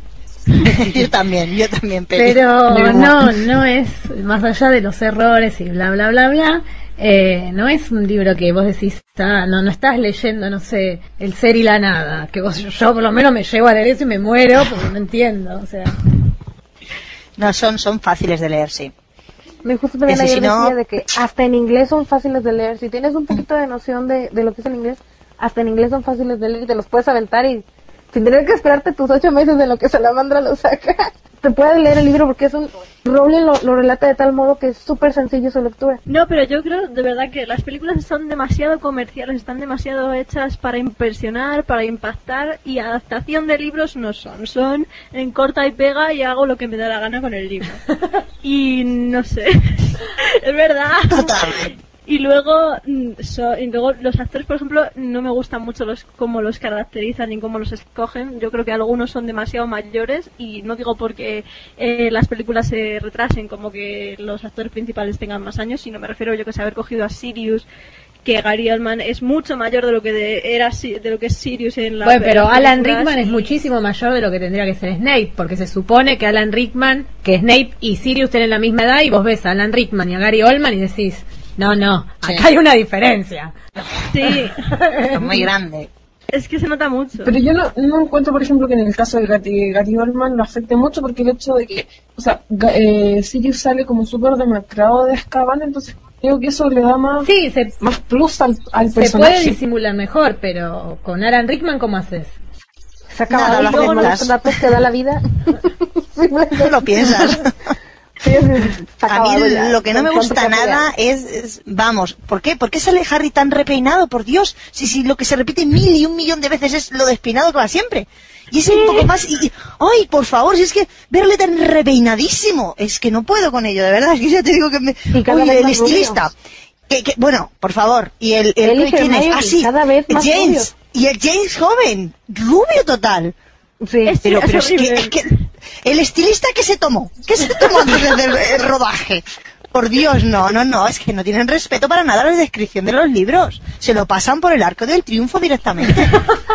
yo también, pero no es, más allá de los errores y bla, bla, bla, bla... no es un libro que vos decís, no estás leyendo, no sé, El ser y la nada, que yo por lo menos me llevo a leer eso y me muero porque no entiendo, o sea. No, son fáciles de leer, sí. Me justo también ayer decía de que hasta en inglés son fáciles de leer. Si tienes un poquito de noción de lo que es en inglés, hasta en inglés son fáciles de leer y te los puedes aventar y sin tener que esperarte tus 8 meses de lo que Salamandra lo saca. Te puedes leer el libro porque Rowling lo relata de tal modo que es súper sencillo su lectura. No, pero yo creo de verdad que las películas son demasiado comerciales, están demasiado hechas para impresionar, para impactar, y adaptación de libros no son en corta y pega y hago lo que me da la gana con el libro. Y no sé, es verdad. Y luego los actores, por ejemplo, no me gustan mucho cómo los caracterizan ni cómo los escogen. Yo creo que algunos son demasiado mayores, y no digo porque las películas se retrasen como que los actores principales tengan más años, sino me refiero yo que haber cogido a Sirius, que Gary Oldman es mucho mayor de lo que de lo que es Sirius en la. Bueno, pero Alan Rickman es muchísimo mayor de lo que tendría que ser Snape, porque se supone que que Snape y Sirius tienen la misma edad, y vos ves a Alan Rickman y a Gary Oldman y decís, no, acá hay una diferencia. Sí. Es muy grande. Es que se nota mucho. Pero yo no encuentro, por ejemplo, que en el caso de Gary Oldman lo afecte mucho, porque el hecho de que, o sea, Sirius sale como súper demacrado de Azkaban, entonces creo que eso le da más, más plus al personaje. Se puede disimular mejor, pero con Alan Rickman, ¿cómo haces? Se acaba los datos que da la vida. No lo piensas. A mí lo que no me gusta nada es vamos, ¿por qué? ¿Por qué sale Harry tan repeinado? Por Dios, si lo que se repite 1000 y 1.000.000 de veces es lo despeinado que va siempre. Y es un poco más ¡ay, por favor! Si es que verle tan repeinadísimo, es que no puedo con ello, de verdad. Es que ya te digo que el estilista. Bueno, por favor. Y el ¿quién es? James. Y el James joven, rubio total. Sí, pero es que el estilista que se tomó antes del rodaje. Por Dios, no, es que no tienen respeto para nada a la descripción de los libros. Se lo pasan por el arco del triunfo directamente.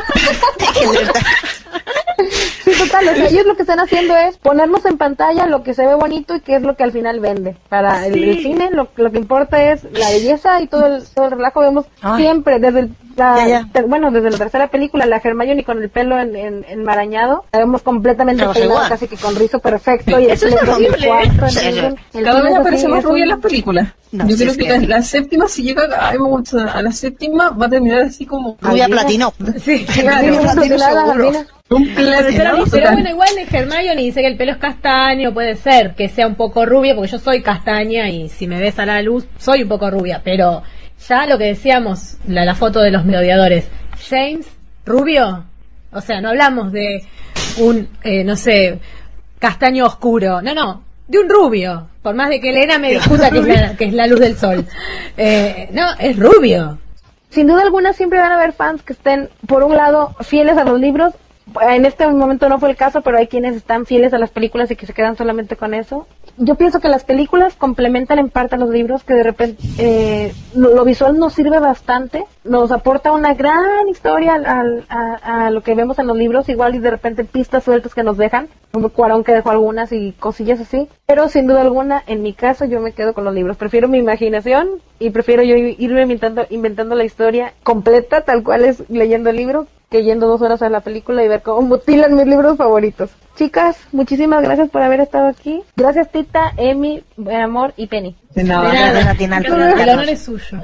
Sí, total, o sea, ellos lo que están haciendo es ponernos en pantalla lo que se ve bonito y que es lo que al final vende. Para el cine lo que importa es la belleza y todo el relajo. Vemos siempre, desde desde la tercera película, la Hermione con el pelo enmarañado, la vemos completamente peinada, casi que con rizo perfecto. Y eso es horrible. Cada vez aparece más rubia en las películas. Yo creo que la séptima, si llega a la séptima, va a terminar así como rubia platino. Sí, platino. Pero bueno, igual de Hermione dice que el pelo es castaño, puede ser que sea un poco rubia, porque yo soy castaña y si me ves a la luz soy un poco rubia, pero ya lo que decíamos, la foto de los merodeadores, James, rubio, o sea, no hablamos de un, no sé, castaño oscuro, no, de un rubio, por más de que Elena me discuta que es la luz del sol, no, es rubio. Sin duda alguna siempre van a haber fans que estén, por un lado, fieles a los libros. En este momento no fue el caso, pero hay quienes están fieles a las películas y que se quedan solamente con eso. Yo pienso que las películas complementan en parte a los libros, que de repente lo visual nos sirve bastante. nos aporta una gran historia a lo que vemos en los libros, igual y de repente pistas sueltas que nos dejan, como Cuarón que dejó algunas y cosillas así, pero sin duda alguna, en mi caso yo me quedo con los libros, prefiero mi imaginación y prefiero yo irme inventando la historia completa, tal cual es leyendo el libro, que yendo 2 horas a la película y ver cómo mutilan mis libros favoritos. Chicas, muchísimas gracias por haber estado aquí. Gracias Tita, Emi, Amor y Penny. De nada. El honor es suyo.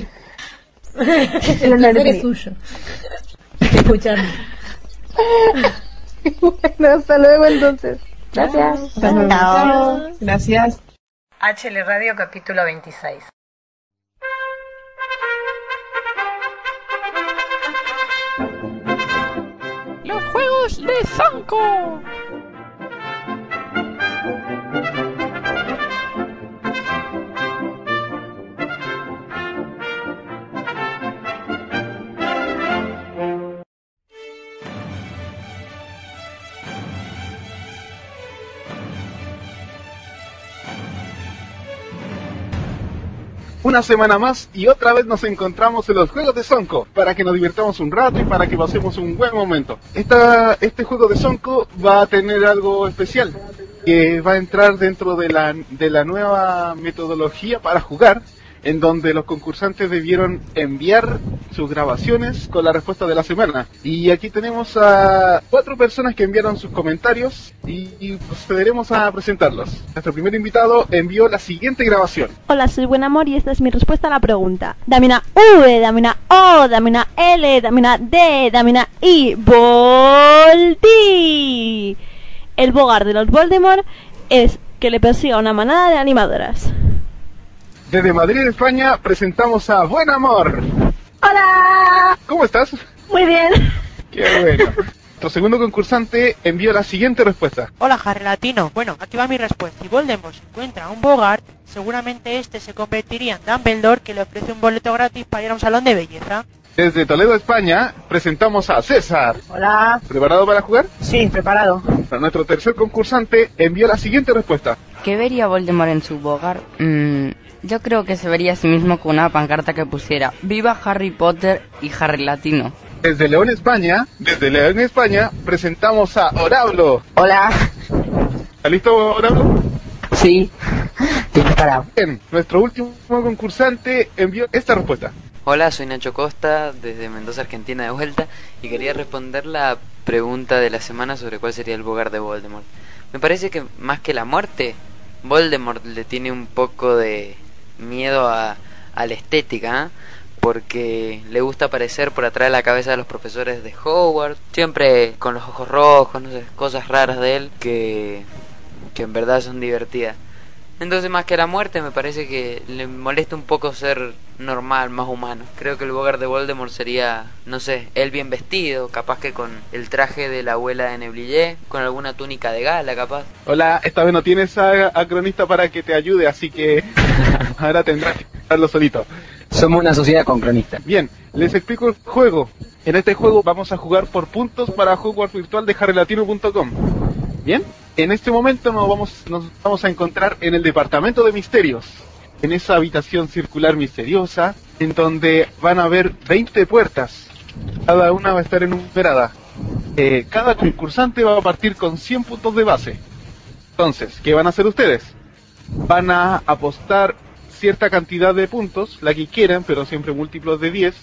El honor es suyo. Escuchando. Bueno, hasta luego entonces. Gracias. Hasta luego. Chao. Gracias. HL Radio capítulo 26. Los juegos de Zonko. Una semana más y otra vez nos encontramos en los juegos de Zonko para que nos divirtamos un rato y para que pasemos un buen momento. Este juego de Zonko va a tener algo especial, que va a entrar dentro de la nueva metodología para jugar, en donde los concursantes debieron enviar sus grabaciones con la respuesta de la semana. Y aquí tenemos a 4 personas que enviaron sus comentarios y procederemos a presentarlos. Nuestro primer invitado envió la siguiente grabación. Hola, soy Buen Amor y esta es mi respuesta a la pregunta. Dame una V, dame una O, dame una L, dame una D, dame una I. ¡Volti! El bogar de los Voldemort es que le persiga una manada de animadoras. Desde Madrid, España, presentamos a Buen Amor. ¡Hola! ¿Cómo estás? Muy bien. Qué bueno. Nuestro segundo concursante envió la siguiente respuesta. Hola, Harry Latino. Bueno, aquí va mi respuesta. Si Voldemort encuentra un Bogart, seguramente este se convertiría en Dumbledore, que le ofrece un boleto gratis para ir a un salón de belleza. Desde Toledo, España, presentamos a César. Hola. ¿Preparado para jugar? Sí, preparado. Nuestro tercer concursante envió la siguiente respuesta. ¿Qué vería Voldemort en su Bogart? Yo creo que se vería a sí mismo con una pancarta que pusiera ¡Viva Harry Potter y Harry Latino! Desde León, España, presentamos a Orablo. Hola. ¿Está listo, Orablo? Sí. Estoy preparado. Bien, nuestro último concursante envió esta respuesta. Hola, soy Nacho Costa, desde Mendoza, Argentina, de vuelta, y quería responder la pregunta de la semana sobre cuál sería el Bogart de Voldemort. Me parece que más que la muerte, Voldemort le tiene un poco de miedo a la estética, ¿eh? Porque le gusta aparecer por atrás de la cabeza de los profesores de Hogwarts, siempre con los ojos rojos, no sé, cosas raras de él que en verdad son divertidas. Entonces, más que la muerte, me parece que le molesta un poco ser normal, más humano. Creo que el Bogart de Voldemort sería, no sé, él bien vestido, capaz que con el traje de la abuela de Neblillé, con alguna túnica de gala, capaz. Hola, esta vez no tienes a cronista para que te ayude, así que ahora tendrás que hacerlo solito. Somos una sociedad con cronistas. Bien, les explico el juego. En este juego vamos a jugar por puntos para Hogwarts virtual de harrylatino.com. Bien, en este momento nos vamos a encontrar en el departamento de misterios, en esa habitación circular misteriosa, en donde van a haber 20 puertas. Cada una va a estar enumerada. Cada concursante va a partir con 100 puntos de base. Entonces, ¿qué van a hacer ustedes? Van a apostar cierta cantidad de puntos, la que quieran, pero siempre múltiplos de 10.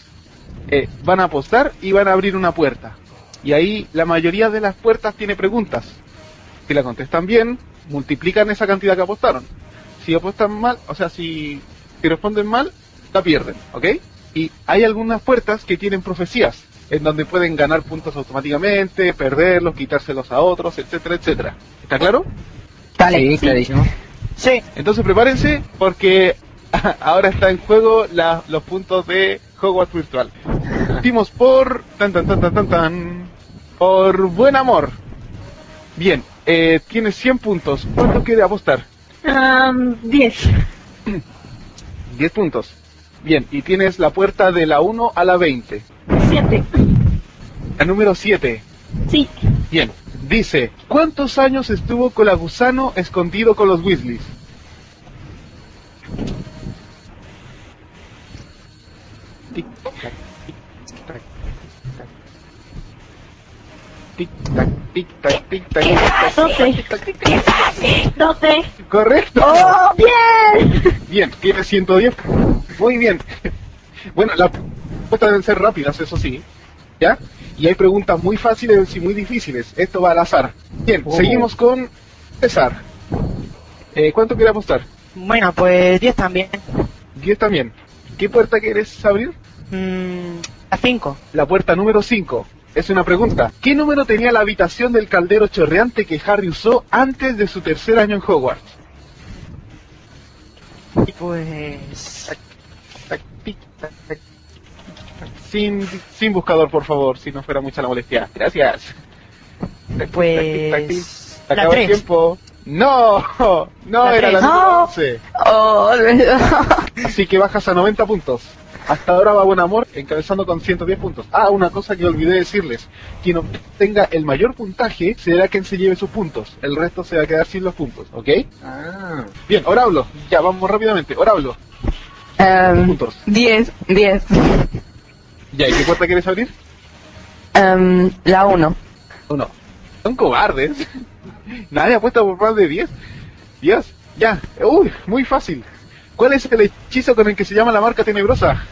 Van a apostar y van a abrir una puerta. Y ahí la mayoría de las puertas tiene preguntas. Si la contestan bien, multiplican esa cantidad que apostaron. Si apuestan mal, o sea, si responden mal, la pierden, ¿ok? Y hay algunas puertas que tienen profecías, en donde pueden ganar puntos automáticamente, perderlos, quitárselos a otros, etcétera, etcétera. ¿Está claro? Vale, sí, clarísimo. Sí. Entonces prepárense, porque ahora está en juego los puntos de Hogwarts virtual. Partimos por... por Buen Amor. Bien, tienes 100 puntos. ¿Cuánto quiere apostar? 10. 10 puntos. Bien, y tienes la puerta de la 1 a la 20. 7. La número 7. Sí. Bien, dice, ¿cuántos años estuvo Colagusano escondido con los Weasleys? tic tac, tic tac, tic tac, tic tac, 12. tic tac, tic tac. 12. Correcto. ¡Oh, bien! Bien, tiene 110. Muy bien. Bueno, las respuestas deben ser rápidas, eso sí. ¿Ya? Y hay preguntas muy fáciles y muy difíciles. Esto va al azar. Bien, seguimos con César. ¿Cuánto quiere apostar? Bueno, pues 10 también. 10 también. ¿Qué puerta quieres abrir? La 5. La puerta número 5. Es una pregunta. ¿Qué número tenía la habitación del caldero chorreante que Harry usó antes de su tercer año en Hogwarts? Pues... Sin buscador, por favor, si no fuera mucha la molestia. Gracias. Pues... Acaba La el 3. tiempo. No, La era la 3. número 11. Oh, Así que bajas a 90 puntos. Hasta ahora va Buen Amor encabezando con 110 puntos. Ah, una cosa que olvidé decirles. Quien obtenga el mayor puntaje será quien se lleve sus puntos. El resto se va a quedar sin los puntos, ¿ok? Bien, Orablo. Ya, vamos rápidamente. Orablo. Puntos. 10. Ya, ¿y qué puerta quieres abrir? La 1. 1. Son cobardes. Nadie apuesta por más de 10. Dios, ya. Uy, muy fácil. ¿Cuál es el hechizo con el que se llama la marca tenebrosa?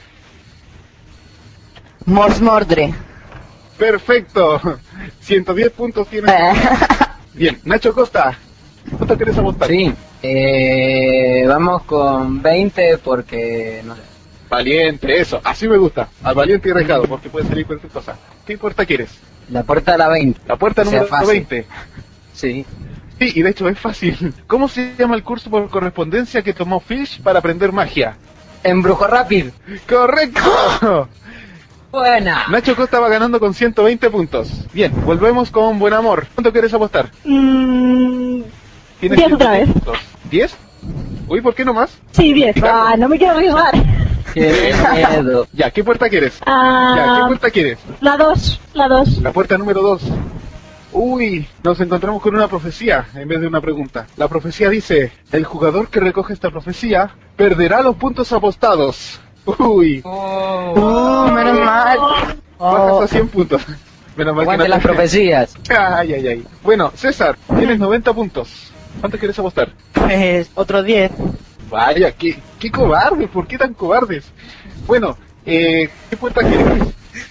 Mordre. Perfecto. 110 puntos tienes. Bien, Nacho Costa. ¿Cuánto querés apostar? Sí. Vamos con 20 porque... no sé. Valiente, eso. Así me gusta. Al valiente y arriesgado, porque puede salir cualquier cosa. ¿Qué puerta quieres? La puerta a la 20. La puerta Que sea número fácil. 20. Sí. Sí, y de hecho es fácil. ¿Cómo se llama el curso por correspondencia que tomó Filch para aprender magia? Embrujo rápido. ¡Correcto! Buena. Nacho Costa va ganando con 120 puntos. Bien, volvemos con Buen Amor. ¿Cuánto quieres apostar? 10 ¿Tienes otra vez. puntos? ¿10? Uy, ¿por qué no más? Sí, 10. Ah, no me quiero arriesgar. Qué miedo. Ya, ¿qué puerta quieres? Ah, Ya, ¿qué puerta quieres? La 2. La puerta número 2. Uy, nos encontramos con una profecía en vez de una pregunta. La profecía dice, el jugador que recoge esta profecía perderá los puntos apostados. Uy. Menos mal. Bajas a 100 puntos. Menos mal que Aguante no las te- profecías. Ay. Bueno, César, tienes 90 puntos. ¿Cuánto quieres apostar? Pues otro 10. Vaya, qué cobardes, ¿por qué tan cobardes? Bueno, ¿qué puerta quieres?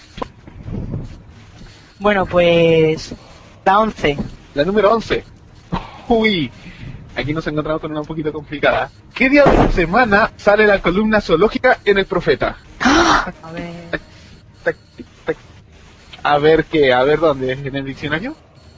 Bueno, pues... La 11. La número 11. Uy, aquí nos encontramos con una un poquito complicada. ¿Qué día de la semana sale la columna zoológica en El Profeta? A ver... A ver qué, a ver dónde, ¿en el diccionario?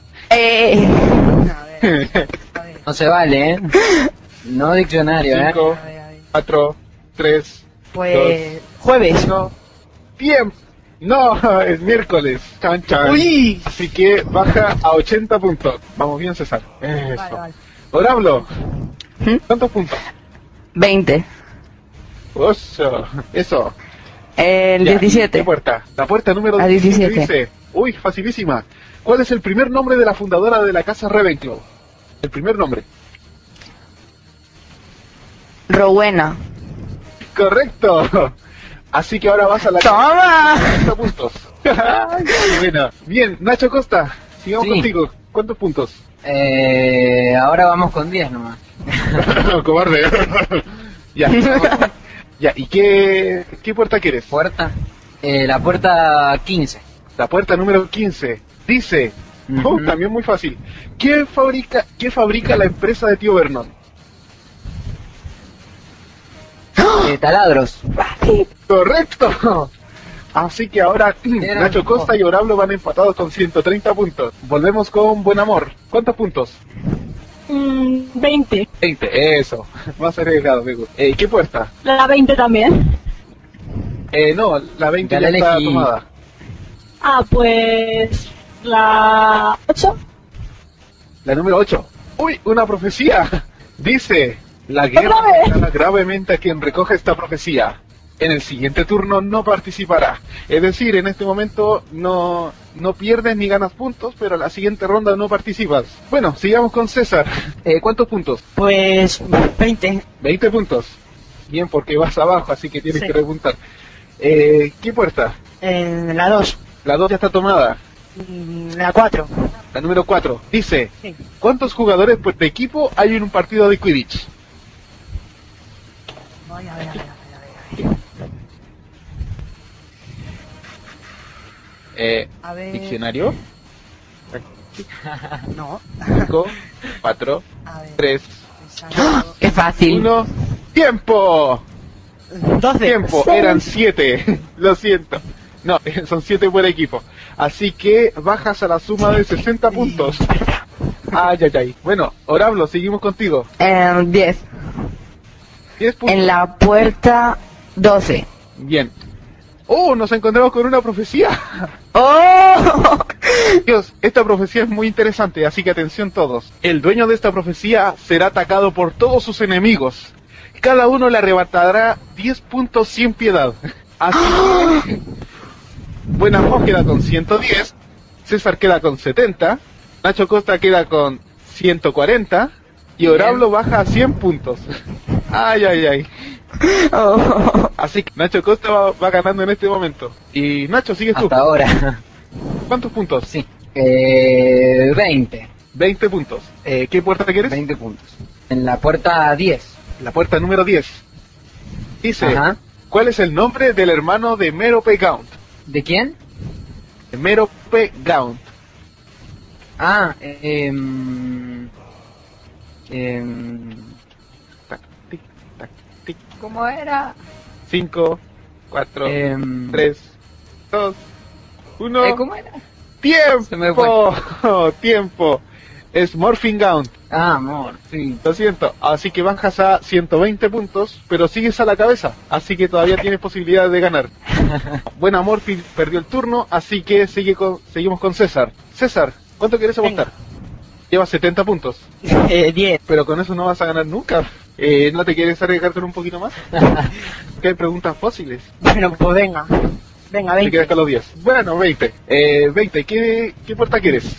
No se vale, ¿eh? No diccionario, 5, 4, 3, Pues... Jueves. 1. ¡Bien! No, es miércoles. Chan, chan. ¡Uy! Así que baja a 80 puntos. Vamos bien, César. Eso. Orablo. ¿Cuántos puntos? 20. Oso. Eso. El Ya, 17. ¿qué puerta? La puerta número La 17 17. dice... Uy, facilísima. ¿Cuál es el primer nombre de la fundadora de la casa Ravenclaw? El primer nombre. Rowena. Correcto. Así que ahora vas a la... ¡Toma! 30 puntos. Ay, qué buena. Bien, Nacho Costa. Sigamos Sí. contigo. ¿Cuántos puntos? Ahora vamos con 10 nomás. Cobarde. Ya. Ya, ¿y qué puerta quieres? ¿Puerta? La puerta 15. La puerta número 15. Dice... Oh, también muy fácil. ¿Qué fabrica la empresa de Tío Vernon? Taladros. ¡Correcto! Así que ahora Nacho Costa y Orablo van empatados con 130 puntos. Volvemos con Buen Amor. ¿Cuántos puntos? 20. 20, eso. Más arriesgado, me gusta. ¿Qué puerta? La 20 también. No, la 20 Ya ya la está elegí. tomada. Ah, pues... La 8. La número 8. ¡Uy! Una profecía. Dice... La guerra ¡Otra vez! afectará gravemente a quien recoge esta profecía. En el siguiente turno no participará. Es decir, en este momento no pierdes ni ganas puntos, pero en la siguiente ronda no participas. Bueno, sigamos con César. ¿Cuántos puntos? Pues 20. 20 puntos. Bien, porque vas abajo, así que tienes Sí. que preguntar. ¿Qué puerta? La 2. La 2 ya está tomada. La 4. La número 4. Dice, Sí. ¿cuántos jugadores por equipo hay en un partido de Quidditch? Voy a ver. A ver. Diccionario. No. 5, 4, 3, ¡Qué fácil! 1. ¡Tiempo! 12. Tiempo, eran 7. Lo siento. No, son 7 por equipo. Así que bajas a la suma de 60 puntos. Ay, ay, ay. Bueno, Orablo, seguimos contigo. 10. 10 puntos. En la puerta 12. Bien. ¡Oh! Nos encontramos con una profecía. ¡Oh! Dios, esta profecía es muy interesante, así que atención todos. El dueño de esta profecía será atacado por todos sus enemigos. Cada uno le arrebatará 10 puntos sin piedad. Así que... Buenamor queda con 110, César queda con 70, Nacho Costa queda con 140 y Orablo baja a 100 puntos. Ay, ay, ay. Así que Nacho Costa va ganando en este momento. Y Nacho, sigues tú. Hasta ahora. ¿Cuántos puntos? Sí. 20. 20 puntos. ¿Qué puerta quieres? 20 puntos. En la puerta 10. La puerta número 10. Dice, Ajá. ¿cuál es el nombre del hermano de Merope Gaunt? ¿De quién? De Merope Gaunt. Ah, Tac, tic, tac, tic. ¿cómo era? 5, 4, 3, 2, 1. ¿Cómo era? Se me ¡Tiempo! ¡Tiempo! Es Morphing Gaunt. Ah, Morphing. Lo siento. Así que bajas a 120 puntos, pero sigues a la cabeza. Así que todavía tienes posibilidad de ganar. Buena Morphing perdió el turno, así que seguimos con César. César, ¿cuánto quieres apostar? Llevas 70 puntos. 10. Pero con eso no vas a ganar nunca. ¿No te quieres arriesgar con un poquito más? Que hay preguntas fósiles. Bueno, pues venga. Venga, Te 20. quedas con los 10. Bueno, 20. 20, ¿qué puerta quieres?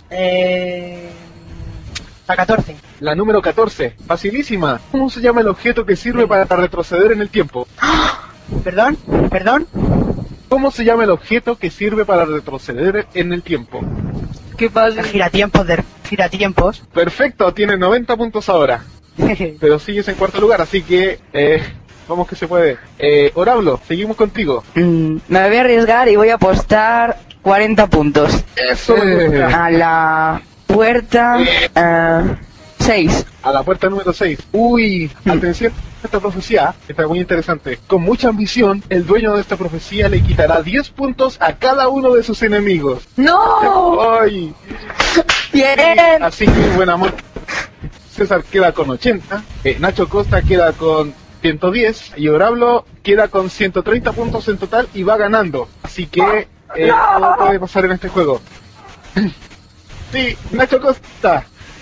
La 14. La número 14. Facilísima. ¿Cómo se llama el objeto que sirve para retroceder en el tiempo? ¿Perdón? ¿Cómo se llama el objeto que sirve para retroceder en el tiempo? ¿Qué pasa? Giratiempos. Perfecto, tiene 90 puntos ahora. Pero sigues en cuarto lugar, así que... vamos que se puede. Orablo, seguimos contigo. Me voy a arriesgar y voy a apostar 40 puntos. Eso me gusta. A la puerta 6. A la puerta número 6. Uy, atención, esta profecía está muy interesante. Con mucha ambición, el dueño de esta profecía le quitará 10 puntos a cada uno de sus enemigos. ¡No! ¡Ay! ¡Bien! Así que, buen amor. César queda con 80, Nacho Costa queda con 110 y Orablo queda con 130 puntos en total y va ganando. Así que todo puede pasar en este juego. Sí, Nacho Costa.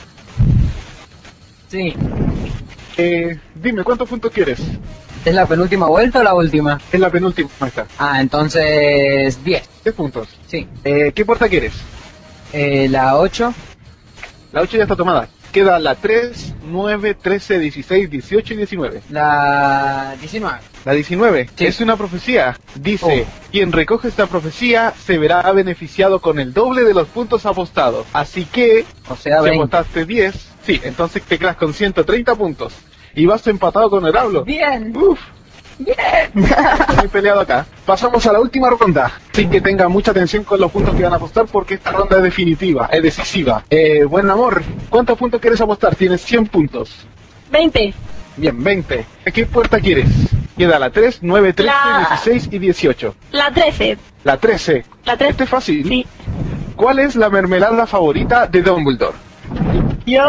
Sí. Dime, ¿cuántos puntos quieres? ¿Es la penúltima vuelta o la última? Es la penúltima esta. Ah, entonces 10. 10 puntos. Sí. ¿Qué puerta quieres? La 8. La 8 ya está tomada. Queda la 3, 9, 13, 16, 18 y 19. La 19. La 19 Sí. es una profecía. Dice, quien recoge esta profecía se verá beneficiado con el doble de los puntos apostados. Así que, O sea, si 20. apostaste 10, sí, entonces te quedas con 130 puntos. Y vas empatado con Orablo. Bien. Uf. Bien. Muy peleado acá. Pasamos a la última ronda. Así que tenga mucha atención con los puntos que van a apostar porque esta ronda es definitiva, es decisiva. Buen amor, ¿cuántos puntos quieres apostar? Tienes 100 puntos. 20. Bien, 20. ¿A qué puerta quieres? Queda la 3, 9, 13, La- 16 y 18. La 13. La 13. La 13. Este es fácil. Sí. ¿Cuál es la mermelada favorita de Dumbledore? Yo.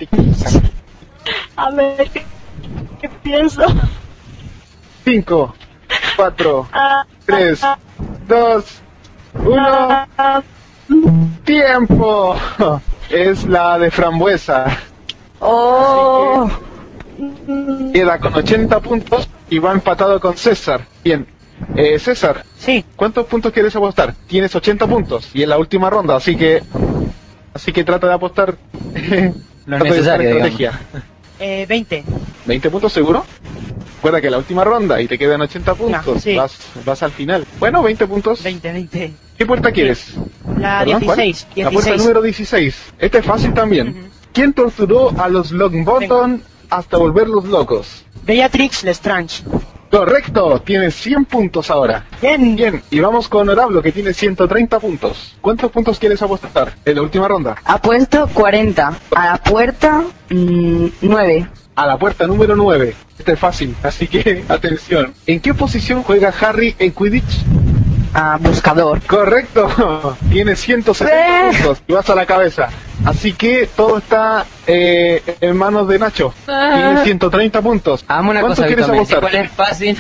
A ver, ¿qué pienso? 5, 4, Ah, 3, 2, 1. ¡Tiempo! Es la de frambuesa. ¡Oh! Queda con 80 puntos y va empatado con César. Bien. César. Sí. ¿Cuántos puntos quieres apostar? Tienes 80 puntos y en la última ronda, así que trata de apostar. Lo trata de usar necesario, estrategia. 20. 20 puntos seguro. Recuerda que la última ronda y te quedan 80 puntos. sí. Vas al final. Bueno, 20 puntos. 20. ¿Qué puerta quieres? La ¿Perdón, 16. cuál? La puerta número 16. Este es fácil también. ¿Quién torturó a los Longbottom hasta volverlos locos? Beatrix Lestrange. Correcto, tienes 100 puntos ahora. Bien, y vamos con Orablo, que tiene 130 puntos. ¿Cuántos puntos quieres apostar en la última ronda? Apuesto 40. A la puerta, 9. A la puerta número 9. Este es fácil, así que atención. ¿En qué posición juega Harry en Quidditch? Buscador. Correcto, tienes 170 puntos y vas a la cabeza. Así que todo está en manos de Nacho. Tiene 130 puntos. Hagamos una ¿Cuántos cosa, quieres habitualmente. apostar? ¿Cuál es fácil?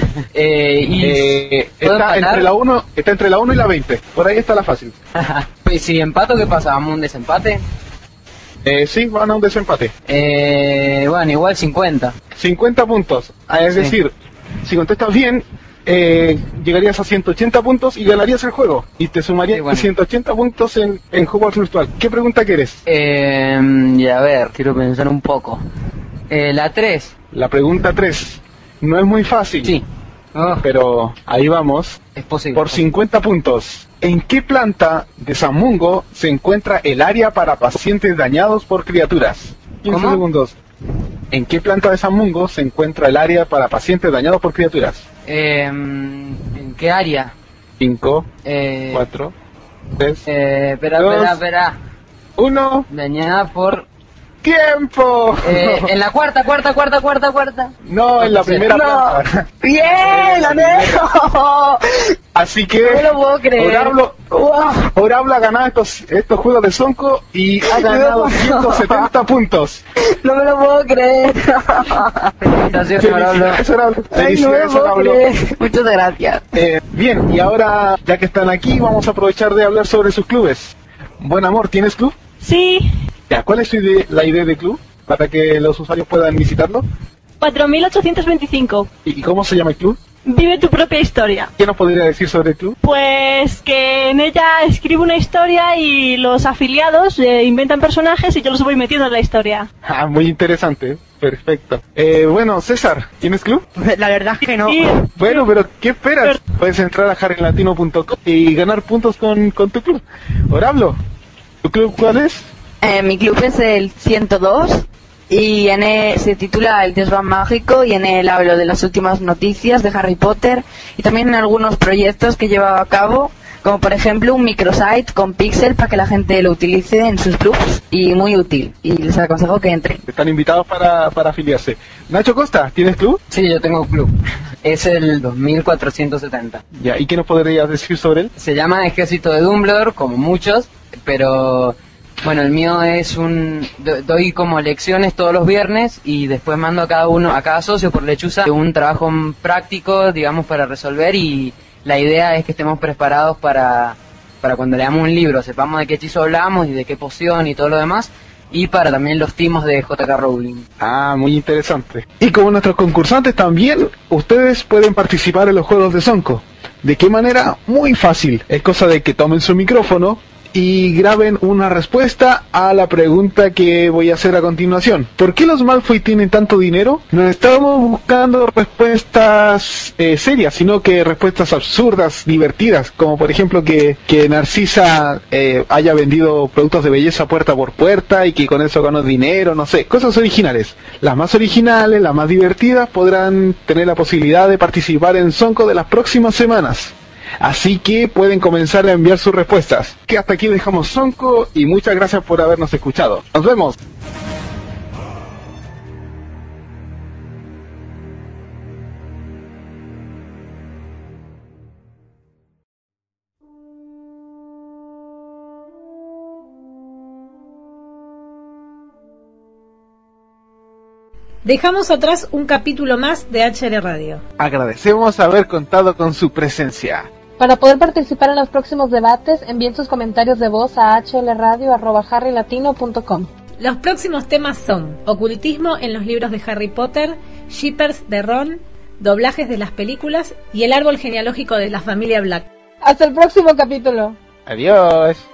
Está entre la 1 y la 20. Por ahí está la fácil. Pues si empato, ¿qué pasa? ¿Vamos a un desempate? Sí, van a un desempate. Bueno, igual 50. 50 puntos. Es decir, si contestas bien, llegarías a 180 puntos y ganarías el juego. Y te sumarías 180 puntos en Hogwarts Virtual. ¿Qué pregunta quieres? Y a ver, quiero pensar un poco. La 3. La pregunta 3. No es muy fácil. Sí. Pero ahí vamos. Es posible. Por 50 puntos. ¿En qué planta de San Mungo se encuentra el área para pacientes dañados por criaturas? 15 ¿Cómo? segundos. ¿En qué planta de San Mungo se encuentra el área para pacientes dañados por criaturas? ¿En qué área? 5, 4, 3, espera. 1. Dañada por... ¡Tiempo! En la cuarta. No, en la primera planta. ¡Bien, Alejo! Así que No me lo puedo creer. Orablo ha ganado estos juegos de Sonko y ha ganado 170 puntos. No me lo puedo creer. Felicidades, Orablo. Felicidades, Orablo. Muchas gracias. Bien, y ahora, ya que están aquí, vamos a aprovechar de hablar sobre sus clubes. Buen Amor, ¿tienes club? Sí, Ya, ¿cuál es la idea de club para que los usuarios puedan visitarlo? 4825. ¿Y cómo se llama el club? Vive tu propia historia. ¿Qué nos podría decir sobre el club? Pues que en ella escribo una historia y los afiliados inventan personajes y yo los voy metiendo en la historia. Ah, muy interesante. Perfecto. Bueno, César, ¿tienes club? La verdad es que no. Sí. Bueno, pero ¿qué esperas? Puedes entrar a harrylatino.com y ganar puntos con tu club. Orablo, ¿tu club cuál es? Mi club es el 102 y en él se titula El Desván Mágico y en él hablo de las últimas noticias de Harry Potter y también en algunos proyectos que he llevado a cabo, como por ejemplo un microsite con Pixel para que la gente lo utilice en sus clubs y muy útil, y les aconsejo que entren. Están invitados para afiliarse. Nacho Costa, ¿tienes club? Sí, yo tengo club. Es el 2470. Ya, ¿y qué nos podrías decir sobre él? Se llama Ejército de Dumbledore, como muchos, pero... Bueno, el mío es doy como lecciones todos los viernes y después mando a cada socio por lechuza un trabajo práctico, digamos, para resolver, y la idea es que estemos preparados para cuando leamos un libro, sepamos de qué hechizo hablamos y de qué poción y todo lo demás, y para también los timos de J.K. Rowling. Ah, muy interesante. Y como nuestros concursantes también, ustedes pueden participar en los juegos de Sonko. ¿De qué manera? Muy fácil. Es cosa de que tomen su micrófono y graben una respuesta a la pregunta que voy a hacer a continuación. ¿Por qué los Malfoy tienen tanto dinero? No estamos buscando respuestas serias, sino que respuestas absurdas, divertidas, como por ejemplo que Narcisa haya vendido productos de belleza puerta por puerta y que con eso ganó dinero, no sé, cosas originales. Las más originales, las más divertidas, podrán tener la posibilidad de participar en Sonko de las próximas semanas. Así que pueden comenzar a enviar sus respuestas. Que hasta aquí dejamos Sonko y muchas gracias por habernos escuchado. ¡Nos vemos! Dejamos atrás un capítulo más de HL Radio. Agradecemos haber contado con su presencia. Para poder participar en los próximos debates, envíen sus comentarios de voz a hlradio@harrylatino.com. Los próximos temas son ocultismo en los libros de Harry Potter, shippers de Ron, doblajes de las películas y el árbol genealógico de la familia Black. Hasta el próximo capítulo. Adiós.